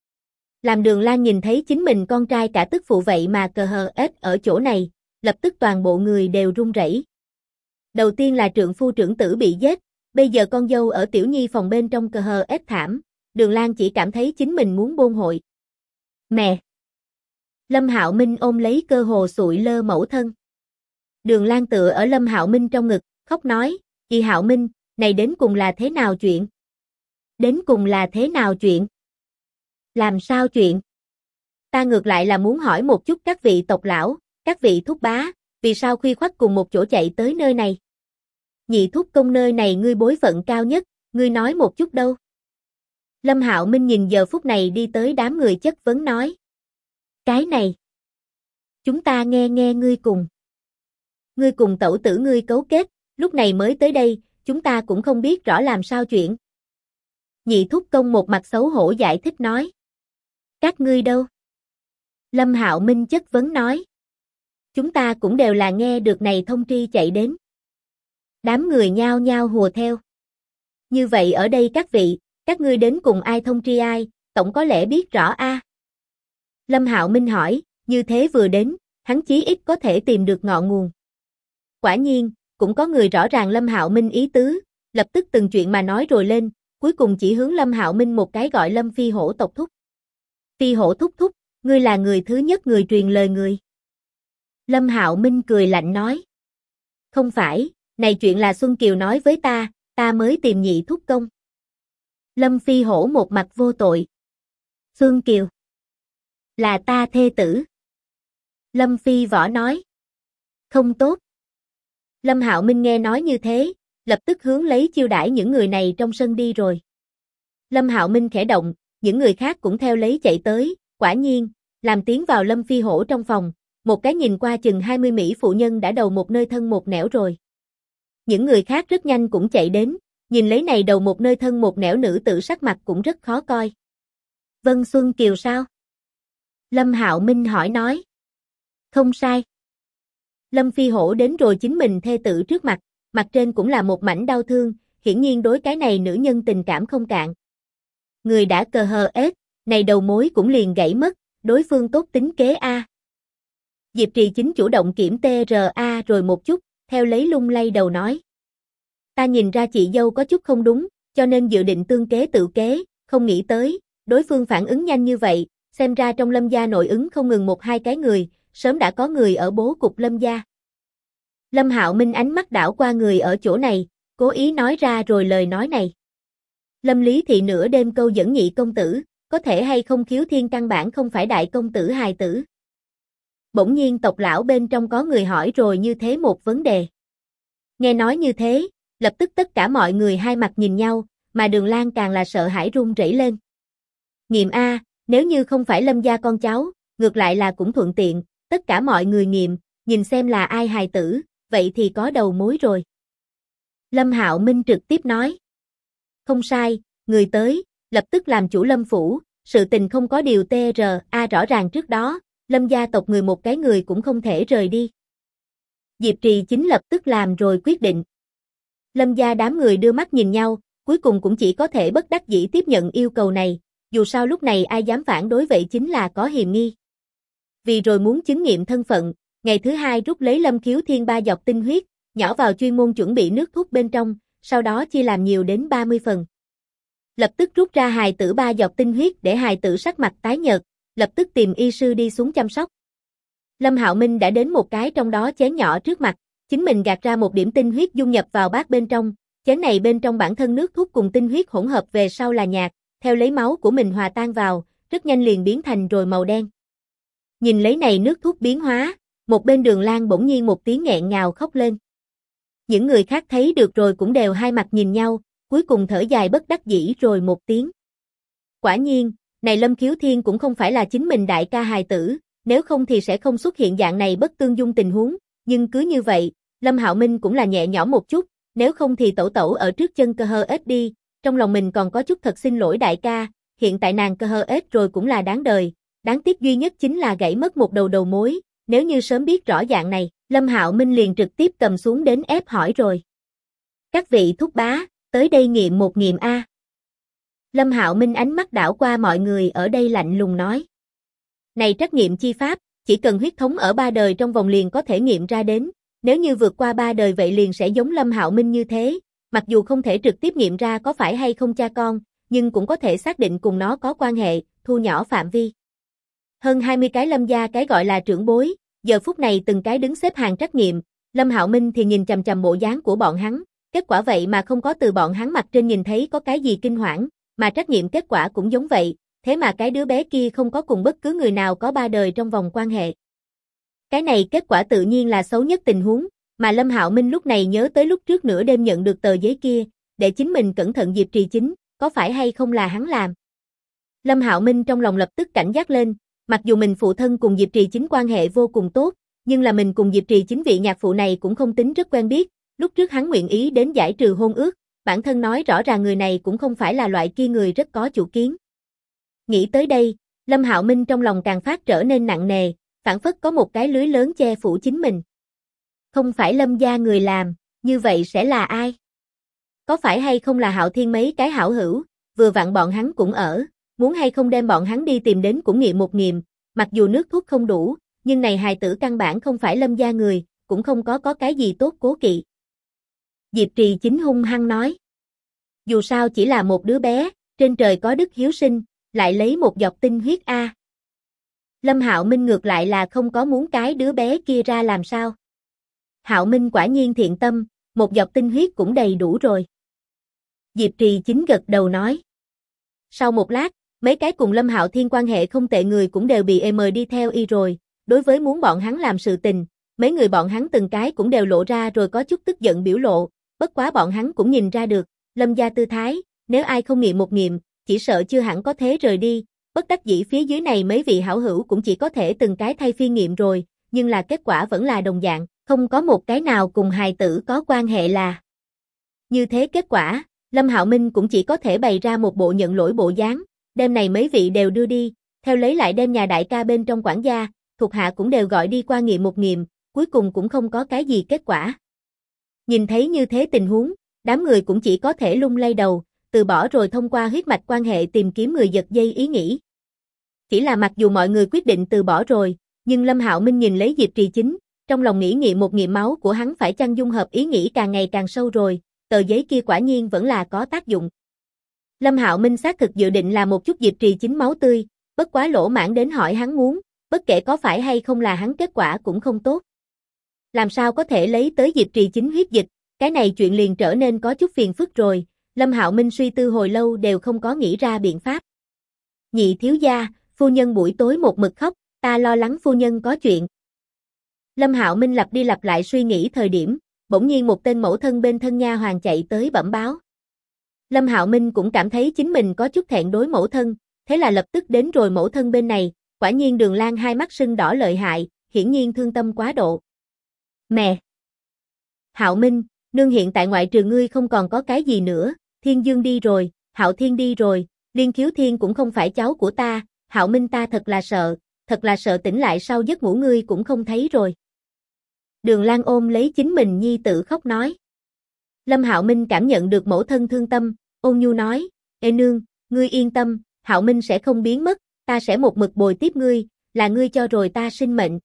Làm Đường Lan nhìn thấy chính mình con trai cả tức phụ vậy mà cờ hờ ết ở chỗ này, lập tức toàn bộ người đều run rẩy. Đầu tiên là trượng phu trưởng tử bị giết, bây giờ con dâu ở Tiểu Nhi phòng bên trong cờ hờ ết thảm, Đường Lan chỉ cảm thấy chính mình muốn bôn hội. Mẹ! Lâm Hạo Minh ôm lấy cơ hồ sụi lơ mẫu thân. Đường Lan tựa ở Lâm Hạo Minh trong ngực, khóc nói, "Chị Hạo Minh, này đến cùng là thế nào chuyện? Đến cùng là thế nào chuyện? Làm sao chuyện? Ta ngược lại là muốn hỏi một chút các vị tộc lão, các vị thúc bá, vì sao khuya khoắt cùng một chỗ chạy tới nơi này? Nhị thúc công nơi này ngươi bối phận cao nhất, ngươi nói một chút đâu?" Lâm Hạo Minh nhìn giờ phút này đi tới đám người chất vấn nói. Cái này. Chúng ta nghe ngươi cùng. Ngươi cùng tẩu tử ngươi cấu kết, lúc này mới tới đây, chúng ta cũng không biết rõ làm sao chuyện. Nhị thúc công một mặt xấu hổ giải thích nói. Các ngươi đâu? Lâm Hạo Minh chất vấn nói. Chúng ta cũng đều là nghe được này thông tri chạy đến. Đám người nhao nhao hùa theo. Như vậy ở đây các vị, các ngươi đến cùng ai thông tri ai, tổng có lẽ biết rõ a. Lâm Hạo Minh hỏi, như thế vừa đến, hắn chí ít có thể tìm được ngọn nguồn. Quả nhiên, cũng có người rõ ràng Lâm Hạo Minh ý tứ, lập tức từng chuyện mà nói rồi lên, cuối cùng chỉ hướng Lâm Hạo Minh một cái gọi Lâm Phi Hổ tộc thúc. Phi Hổ thúc thúc, ngươi là người thứ nhất người truyền lời người. Lâm Hạo Minh cười lạnh nói. Không phải, này chuyện là Xuân Kiều nói với ta mới tìm nhị thúc công. Lâm Phi Hổ một mặt vô tội. Xuân Kiều. Là ta thê tử. Lâm Phi Võ nói. Không tốt. Lâm Hạo Minh nghe nói như thế, lập tức hướng lấy chiêu đãi những người này trong sân đi rồi. Lâm Hạo Minh khẽ động, những người khác cũng theo lấy chạy tới, quả nhiên, làm tiến vào Lâm Phi Hổ trong phòng, một cái nhìn qua chừng 20 mỹ phụ nhân đã đầu một nơi thân một nẻo rồi. Những người khác rất nhanh cũng chạy đến, nhìn lấy này đầu một nơi thân một nẻo nữ tử sắc mặt cũng rất khó coi. Vân Xuân Kiều sao? Lâm Hạo Minh hỏi nói. Không sai. Lâm Phi Hổ đến rồi chính mình thê tử trước mặt, mặt trên cũng là một mảnh đau thương, hiển nhiên đối cái này nữ nhân tình cảm không cạn. Người đã cờ hờ ết, này đầu mối cũng liền gãy mất, đối phương tốt tính kế a. Diệp Trì Chính chủ động kiểm TRA rồi một chút, theo lấy lung lay đầu nói. Ta nhìn ra chị dâu có chút không đúng, cho nên dự định tương kế tự kế, không nghĩ tới, đối phương phản ứng nhanh như vậy, xem ra trong Lâm gia nội ứng không ngừng một hai cái người, sớm đã có người ở bố cục Lâm gia. Lâm Hạo Minh ánh mắt đảo qua người ở chỗ này, cố ý nói ra rồi lời nói này. Lâm Lý Thị nửa đêm câu dẫn nhị công tử, có thể hay không khiếu thiên căn bản không phải đại công tử hài tử. Bỗng nhiên tộc lão bên trong có người hỏi rồi như thế một vấn đề. Nghe nói như thế, lập tức tất cả mọi người hai mặt nhìn nhau, mà Đường Lan càng là sợ hãi run rẩy lên. Nghiệm a, nếu như không phải Lâm gia con cháu, ngược lại là cũng thuận tiện, tất cả mọi người nghiệm, nhìn xem là ai hài tử, vậy thì có đầu mối rồi. Lâm Hạo Minh trực tiếp nói. Không sai, người tới, lập tức làm chủ Lâm phủ, sự tình không có điều TRA rõ ràng trước đó, Lâm gia tộc người một cái người cũng không thể rời đi. Diệp Trì Chính lập tức làm rồi quyết định. Lâm gia đám người đưa mắt nhìn nhau, cuối cùng cũng chỉ có thể bất đắc dĩ tiếp nhận yêu cầu này, dù sao lúc này ai dám phản đối vậy chính là có hiềm nghi. Vì rồi muốn chứng nghiệm thân phận, ngày thứ hai rút lấy Lâm Khiếu Thiên 3 giọt tinh huyết, nhỏ vào chuyên môn chuẩn bị nước thuốc bên trong, sau đó chia làm nhiều đến 30 phần. Lập tức rút ra hài tử 3 giọt tinh huyết để hài tử sắc mặt tái nhợt, lập tức tìm y sư đi xuống chăm sóc. Lâm Hạo Minh đã đến một cái trong đó chén nhỏ trước mặt, chính mình gạt ra một điểm tinh huyết dung nhập vào bát bên trong, chén này bên trong bản thân nước thuốc cùng tinh huyết hỗn hợp về sau là nhạt, theo lấy máu của mình hòa tan vào, rất nhanh liền biến thành rồi màu đen. Nhìn lấy này nước thuốc biến hóa, một bên Đường Lan bỗng nhiên một tiếng nghẹn ngào khóc lên. Những người khác thấy được rồi cũng đều hai mặt nhìn nhau, cuối cùng thở dài bất đắc dĩ rồi một tiếng. Quả nhiên, này Lâm Khiếu Thiên cũng không phải là chính mình đại ca hài tử, nếu không thì sẽ không xuất hiện dạng này bất tương dung tình huống, nhưng cứ như vậy, Lâm Hạo Minh cũng là nhẹ nhõm một chút, nếu không thì tẩu tẩu ở trước chân cơ hơ ếch đi, trong lòng mình còn có chút thật xin lỗi đại ca, hiện tại nàng cơ hơ ếch rồi cũng là đáng đời, đáng tiếc duy nhất chính là gãy mất một đầu mối, nếu như sớm biết rõ dạng này, Lâm Hạo Minh liền trực tiếp cầm xuống đến ép hỏi rồi. Các vị thúc bá, tới đây nghiệm một nghiệm a. Lâm Hạo Minh ánh mắt đảo qua mọi người ở đây lạnh lùng nói. Này trắc nghiệm chi pháp, chỉ cần huyết thống ở 3 đời trong vòng liền có thể nghiệm ra đến, nếu như vượt qua 3 đời vậy liền sẽ giống Lâm Hạo Minh như thế, mặc dù không thể trực tiếp nghiệm ra có phải hay không cha con, nhưng cũng có thể xác định cùng nó có quan hệ, thu nhỏ phạm vi. Hơn 20 cái Lâm gia cái gọi là trưởng bối, giờ phút này từng cái đứng xếp hàng trắc nghiệm, Lâm Hạo Minh thì nhìn chằm chằm bộ dáng của bọn hắn, kết quả vậy mà không có từ bọn hắn mặt trên nhìn thấy có cái gì kinh hoảng, mà trắc nghiệm kết quả cũng giống vậy, thế mà cái đứa bé kia không có cùng bất cứ người nào có 3 đời trong vòng quan hệ. Cái này kết quả tự nhiên là xấu nhất tình huống, mà Lâm Hạo Minh lúc này nhớ tới lúc trước nửa đêm nhận được tờ giấy kia, để chính mình cẩn thận Diệp Trì Chính, có phải hay không là hắn làm. Lâm Hạo Minh trong lòng lập tức cảnh giác lên, mặc dù mình phụ thân cùng Diệp Trì Chính quan hệ vô cùng tốt, nhưng là mình cùng Diệp Trì Chính vị nhạc phụ này cũng không tính rất quen biết, lúc trước hắn nguyện ý đến giải trừ hôn ước, bản thân nói rõ ràng người này cũng không phải là loại kia người rất có chủ kiến. Nghĩ tới đây, Lâm Hạo Minh trong lòng càng phát trở nên nặng nề, phảng phất có một cái lưới lớn che phủ chính mình. Không phải Lâm gia người làm, như vậy sẽ là ai? Có phải hay không là Hạo Thiên mấy cái hảo hữu, vừa vặn bọn hắn cũng ở, muốn hay không đem bọn hắn đi tìm đến cũng nghiệm một nghiệm, mặc dù nước thuốc không đủ, nhưng này hài tử căn bản không phải Lâm gia người, cũng không có cái gì tốt cố kỵ. Diệp Trì Chính hung hăng nói. Dù sao chỉ là một đứa bé, trên trời có đức hiếu sinh, lại lấy một giọt tinh huyết a. Lâm Hạo Minh ngược lại là không có muốn cái đứa bé kia ra làm sao. Hạo Minh quả nhiên thiện tâm, một giọt tinh huyết cũng đầy đủ rồi. Diệp Trì Chính gật đầu nói. Sau một lát, mấy cái cùng Lâm Hạo Thiên quan hệ không tệ người cũng đều bị mời đi theo y rồi, đối với muốn bọn hắn làm sự tình, mấy người bọn hắn từng cái cũng đều lộ ra rồi có chút tức giận biểu lộ, bất quá bọn hắn cũng nhìn ra được, Lâm gia tư thái, nếu ai không nghiệm một nghiệm, chỉ sợ chưa hẳn có thế rời đi, bất đắc dĩ phía dưới này mấy vị hảo hữu cũng chỉ có thể từng cái thay phiên nghiệm rồi, nhưng là kết quả vẫn là đồng dạng, không có một cái nào cùng hài tử có quan hệ là. Như thế kết quả, Lâm Hạo Minh cũng chỉ có thể bày ra một bộ nhận lỗi bộ dáng, đêm này mấy vị đều đưa đi, theo lấy lại đem nhà đại ca bên trong quản gia, thuộc hạ cũng đều gọi đi qua nghiệm một nghiệm, cuối cùng cũng không có cái gì kết quả. Nhìn thấy như thế tình huống, đám người cũng chỉ có thể lung lay đầu, từ bỏ rồi thông qua huyết mạch quan hệ tìm kiếm người giật dây ý nghĩ. Chỉ là mặc dù mọi người quyết định từ bỏ rồi, nhưng Lâm Hạo Minh nhìn lấy Diệp Trì Chính, trong lòng nghĩ nghiệm một nghiệm máu của hắn phải chăng dung hợp ý nghĩ càng ngày càng sâu rồi, tờ giấy kia quả nhiên vẫn là có tác dụng. Lâm Hạo Minh xác thực dự định là một chút Diệp Trì Chính máu tươi, bất quá lỗ mãn đến hỏi hắn muốn, bất kể có phải hay không là hắn kết quả cũng không tốt. Làm sao có thể lấy tới Diệp Trì Chính huyết dịch, cái này chuyện liền trở nên có chút phiền phức rồi, Lâm Hạo Minh suy tư hồi lâu đều không có nghĩ ra biện pháp. Nhị thiếu gia, phu nhân buổi tối một mực khóc, ta lo lắng phu nhân có chuyện. Lâm Hạo Minh lặp đi lặp lại suy nghĩ thời điểm, bỗng nhiên một tên mẫu thân bên thân nha hoàn chạy tới bẩm báo. Lâm Hạo Minh cũng cảm thấy chính mình có chút thẹn đối mẫu thân, thế là lập tức đến rồi mẫu thân bên này, quả nhiên Đường Lan hai mắt sưng đỏ lợi hại, hiển nhiên thương tâm quá độ. Mẹ! Hạo Minh, nương hiện tại ngoại trừ ngươi không còn có cái gì nữa, Thiên Dương đi rồi, Hạo Thiên đi rồi, Liên Khiếu Thiên cũng không phải cháu của ta, Hạo Minh ta thật là sợ tỉnh lại sau giấc ngủ ngươi cũng không thấy rồi. Đường Lan ôm lấy chính mình nhi tử khóc nói. Lâm Hạo Minh cảm nhận được mẫu thân thương tâm, ôn nhu nói, ê nương, ngươi yên tâm, Hạo Minh sẽ không biến mất, ta sẽ một mực bồi tiếp ngươi, là ngươi cho rồi ta sinh mệnh.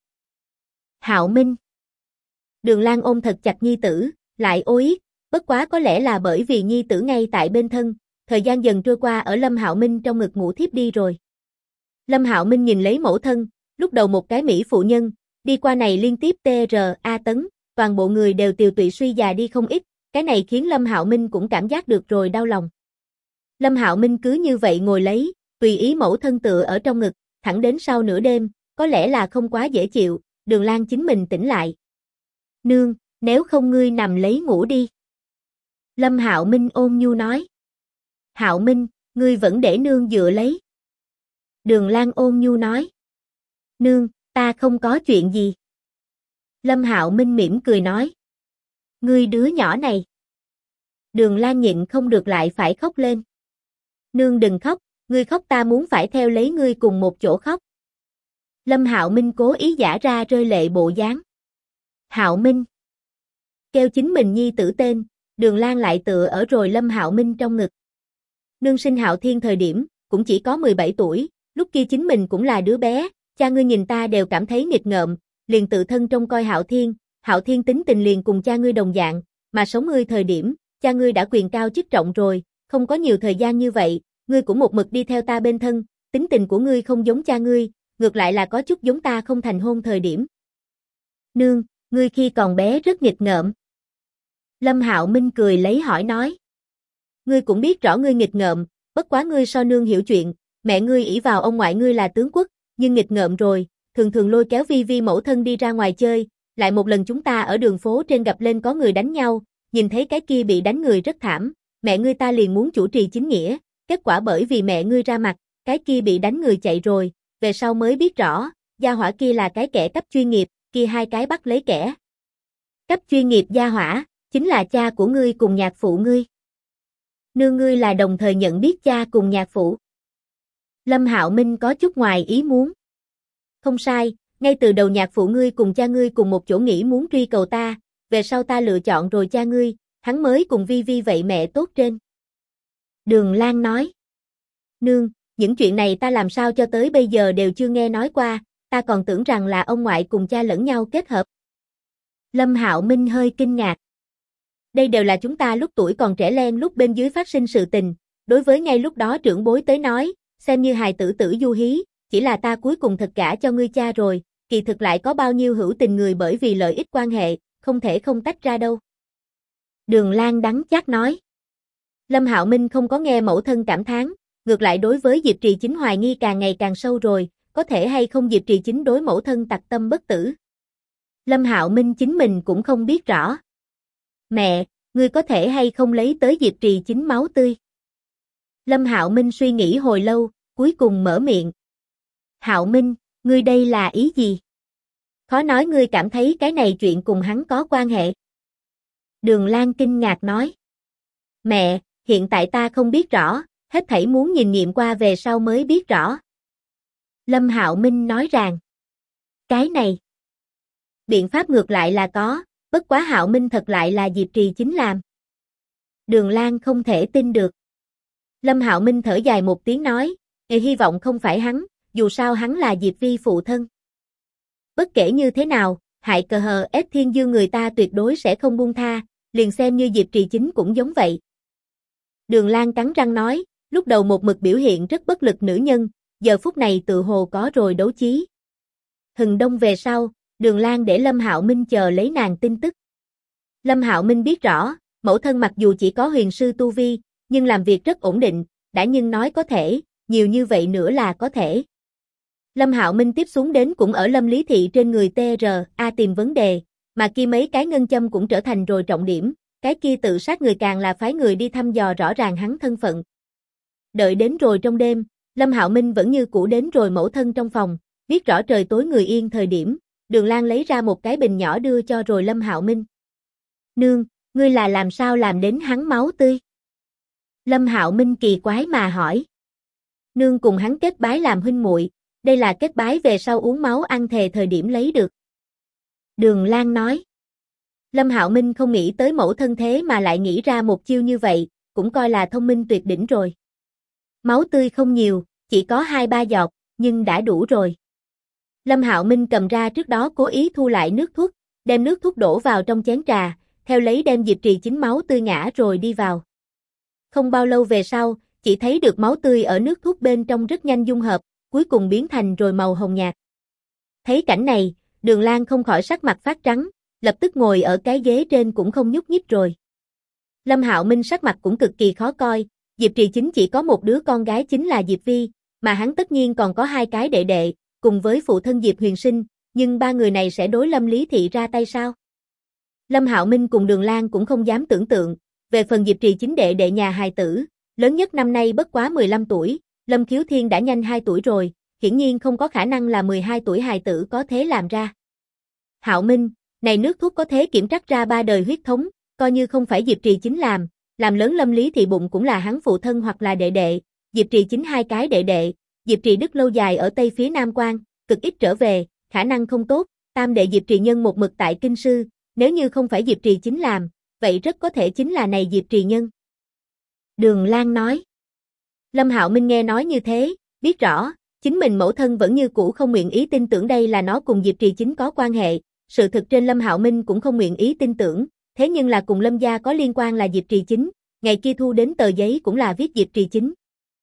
Hạo Minh. Đường Lan ôm thật chặt nhi tử, lại ối yết, bất quá có lẽ là bởi vì nhi tử ngay tại bên thân, thời gian dần trôi qua ở Lâm Hạo Minh trong ngực ngủ thiếp đi rồi. Lâm Hạo Minh nhìn lấy mẫu thân, lúc đầu một cái mỹ phụ nhân, đi qua này liên tiếp TRA tấn, toàn bộ người đều tiều tụy suy già đi không ít, cái này khiến Lâm Hạo Minh cũng cảm giác được rồi đau lòng. Lâm Hạo Minh cứ như vậy ngồi lấy, tùy ý mẫu thân tựa ở trong ngực, thẳng đến sau nửa đêm, có lẽ là không quá dễ chịu, Đường Lan chính mình tỉnh lại. Nương, nếu không ngươi nằm lấy ngủ đi. Lâm Hạo Minh ôn nhu nói. Hạo Minh, ngươi vẫn để nương dựa lấy. Đường Lan ôn nhu nói. Nương, ta không có chuyện gì. Lâm Hạo Minh mỉm cười nói. Ngươi đứa nhỏ này. Đường Lan nhịn không được lại phải khóc lên. Nương đừng khóc, ngươi khóc ta muốn phải theo lấy ngươi cùng một chỗ khóc. Lâm Hạo Minh cố ý giả ra rơi lệ bộ dáng. Hạo Minh. Kêu chính mình nhi tử tên, Đường Lan lại tựa ở rồi Lâm Hạo Minh trong ngực. Nương sinh Hạo Thiên thời điểm, cũng chỉ có 17 tuổi, lúc kia chính mình cũng là đứa bé, cha ngươi nhìn ta đều cảm thấy nghịch ngợm, liền tự thân trông coi Hạo Thiên tính tình liền cùng cha ngươi đồng dạng, mà sống ngươi thời điểm, cha ngươi đã quyền cao chức trọng rồi, không có nhiều thời gian như vậy, ngươi cũng một mực đi theo ta bên thân, tính tình của ngươi không giống cha ngươi, ngược lại là có chút giống ta không thành hôn thời điểm. Nương, ngươi khi còn bé rất nghịch ngợm. Lâm Hạo Minh cười lấy hỏi nói. Ngươi cũng biết rõ ngươi nghịch ngợm, bất quá ngươi so nương hiểu chuyện, mẹ ngươi ỷ vào ông ngoại ngươi là tướng quốc, nhưng nghịch ngợm rồi, thường thường lôi kéo Vi Vi mẫu thân đi ra ngoài chơi, lại một lần chúng ta ở đường phố trên gặp lên có người đánh nhau, nhìn thấy cái kia bị đánh người rất thảm, mẹ ngươi ta liền muốn chủ trì chính nghĩa, kết quả bởi vì mẹ ngươi ra mặt, cái kia bị đánh người chạy rồi, về sau mới biết rõ, gia hỏa kia là cái kẻ cấp chuyên nghiệp, kia hai cái bắt lấy kẻ cấp chuyên nghiệp gia hỏa, chính là cha của ngươi cùng nhạc phụ ngươi. Nương ngươi là đồng thời nhận biết cha cùng nhạc phụ. Lâm Hạo Minh có chút ngoài ý muốn. Không sai, ngay từ đầu nhạc phụ ngươi cùng cha ngươi cùng một chỗ nghĩ muốn truy cầu ta, về sau ta lựa chọn rồi cha ngươi, hắn mới cùng Vi Vi vậy mẹ tốt trên. Đường Lan nói. Nương, những chuyện này ta làm sao cho tới bây giờ đều chưa nghe nói qua, ta còn tưởng rằng là ông ngoại cùng cha lẫn nhau kết hợp. Lâm Hạo Minh hơi kinh ngạc. Đây đều là chúng ta lúc tuổi còn trẻ len lúc bên dưới phát sinh sự tình, đối với ngay lúc đó trưởng bối tới nói, xem như hài tử tử du hí, chỉ là ta cuối cùng thật gả cho ngươi cha rồi, kỳ thực lại có bao nhiêu hữu tình người bởi vì lợi ích quan hệ, không thể không tách ra đâu. Đường Lan đắng chát nói. Lâm Hạo Minh không có nghe mẫu thân cảm thán, ngược lại đối với Diệp Trì Chính hoài nghi càng ngày càng sâu rồi, có thể hay không Diệp Trì Chính đối mẫu thân tặc tâm bất tử. Lâm Hạo Minh chính mình cũng không biết rõ. Mẹ, ngươi có thể hay không lấy tới Diệp Trì Chính máu tươi? Lâm Hạo Minh suy nghĩ hồi lâu, cuối cùng mở miệng. Hạo Minh, ngươi đây là ý gì? Khó nói ngươi cảm thấy cái này chuyện cùng hắn có quan hệ. Đường Lan kinh ngạc nói. Mẹ, hiện tại ta không biết rõ, hết thảy muốn nhìn nghiệm qua về sau mới biết rõ. Lâm Hạo Minh nói rằng. Cái này. Biện pháp ngược lại là có, bất quá Hạo Minh thật lại là Diệp Trì Chính làm. Đường Lan không thể tin được. Lâm Hạo Minh thở dài một tiếng nói, hy vọng không phải hắn, dù sao hắn là Diệp Vi phụ thân. Bất kể như thế nào, hại cờ hờ ép Thiên Dương người ta tuyệt đối sẽ không buông tha, liền xem như Diệp Trì Chính cũng giống vậy. Đường Lan cắn răng nói, lúc đầu một mực biểu hiện rất bất lực nữ nhân, giờ phút này tự hồ có rồi đấu chí. Hừng đông về sau, Đường Lan để Lâm Hạo Minh chờ lấy nàng tin tức. Lâm Hạo Minh biết rõ, mẫu thân mặc dù chỉ có huyền sư tu vi, nhưng làm việc rất ổn định, đã nhưng nói có thể, nhiều như vậy nữa là có thể. Lâm Hạo Minh tiếp xuống đến cũng ở Lâm Lý Thị trên người TRA tìm vấn đề, mà kia mấy cái ngân châm cũng trở thành rồi trọng điểm, cái kia tự sát người càng là phái người đi thăm dò rõ ràng hắn thân phận. Đợi đến rồi trong đêm, Lâm Hạo Minh vẫn như cũ đến rồi mẫu thân trong phòng, biết rõ trời tối người yên thời điểm, Đường Lan lấy ra một cái bình nhỏ đưa cho rồi Lâm Hạo Minh. Nương, ngươi là làm sao làm đến hắn máu tươi? Lâm Hạo Minh kỳ quái mà hỏi. Nương cùng hắn kết bái làm huynh muội, đây là kết bái về sau uống máu ăn thề thời điểm lấy được. Đường Lan nói. Lâm Hạo Minh không nghĩ tới mẫu thân thế mà lại nghĩ ra một chiêu như vậy, cũng coi là thông minh tuyệt đỉnh rồi. Máu tươi không nhiều, chỉ có 2-3 giọt, nhưng đã đủ rồi. Lâm Hạo Minh cầm ra trước đó cố ý thu lại nước thuốc, đem nước thuốc đổ vào trong chén trà, theo lấy đem Diệp Trì Chính máu tươi ngã rồi đi vào. Không bao lâu về sau, chỉ thấy được máu tươi ở nước thuốc bên trong rất nhanh dung hợp, cuối cùng biến thành rồi màu hồng nhạt. Thấy cảnh này, Đường Lan không khỏi sắc mặt phát trắng, lập tức ngồi ở cái ghế trên cũng không nhúc nhích rồi. Lâm Hạo Minh sắc mặt cũng cực kỳ khó coi, Diệp Trì Chính chỉ có một đứa con gái chính là Diệp Vi, mà hắn tất nhiên còn có 2 cái đệ đệ, cùng với phụ thân Diệp Huyền Sinh, nhưng 3 người này sẽ đối Lâm Lý Thị ra tay sao? Lâm Hạo Minh cùng Đường Lan cũng không dám tưởng tượng, về phần Diệp Trì Chính đệ đệ nhà hài tử, lớn nhất năm nay bất quá 15 tuổi, Lâm Khiếu Thiên đã nhanh 2 tuổi rồi, hiển nhiên không có khả năng là 12 tuổi hài tử có thể làm ra. Hạo Minh, này nước thuốc có thể kiểm trắc ra 3 đời huyết thống, coi như không phải Diệp Trì Chính làm lớn Lâm Lý Thị bụng cũng là hắn phụ thân hoặc là đệ đệ, Diệp Trì Chính 2 cái đệ đệ, Diệp Trì Đức lâu dài ở Tây phía Nam Quan, cực ít trở về, khả năng không tốt, tam đệ Diệp Trì Nhân một mực tại Kinh Sư, nếu như không phải Diệp Trì Chính làm, vậy rất có thể chính là này Diệp Trì Nhân. Đường Lan nói. Lâm Hạo Minh nghe nói như thế, biết rõ, chính mình mẫu thân vẫn như cũ không nguyện ý tin tưởng đây là nó cùng Diệp Trì Chính có quan hệ, sự thực trên Lâm Hạo Minh cũng không nguyện ý tin tưởng, thế nhưng là cùng Lâm gia có liên quan là Diệp Trì Chính, ngày kia thu đến tờ giấy cũng là viết Diệp Trì Chính.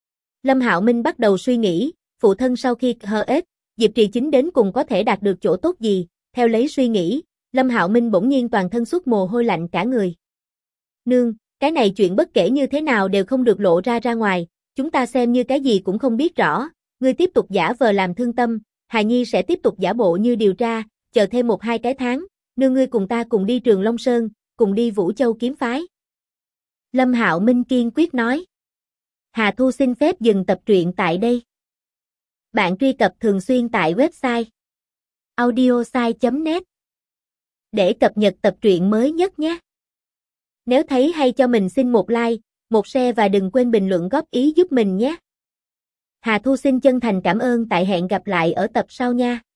Lâm Hạo Minh bắt đầu suy nghĩ, phụ thân sau khi hết, Diệp Trì Chính đến cùng có thể đạt được chỗ tốt gì, theo lấy suy nghĩ, Lâm Hạo Minh bỗng nhiên toàn thân xuất mồ hôi lạnh cả người. Nương, cái này chuyện bất kể như thế nào đều không được lộ ra ngoài, chúng ta xem như cái gì cũng không biết rõ, ngươi tiếp tục giả vờ làm thương tâm, hài nhi sẽ tiếp tục giả bộ như điều tra, chờ thêm 1-2 cái tháng, nương ngươi cùng ta cùng đi Trường Long Sơn, cùng đi Vũ Châu kiếm phái. Lâm Hạo Minh kiên quyết nói. Hà Thu xin phép dừng tập truyện tại đây. Bạn truy cập thường xuyên tại website audiosai.net để cập nhật tập truyện mới nhất nhé. Nếu thấy hay cho mình xin một like, một share và đừng quên bình luận góp ý giúp mình nhé. Hà Thu xin chân thành cảm ơn, tại hẹn gặp lại ở tập sau nha.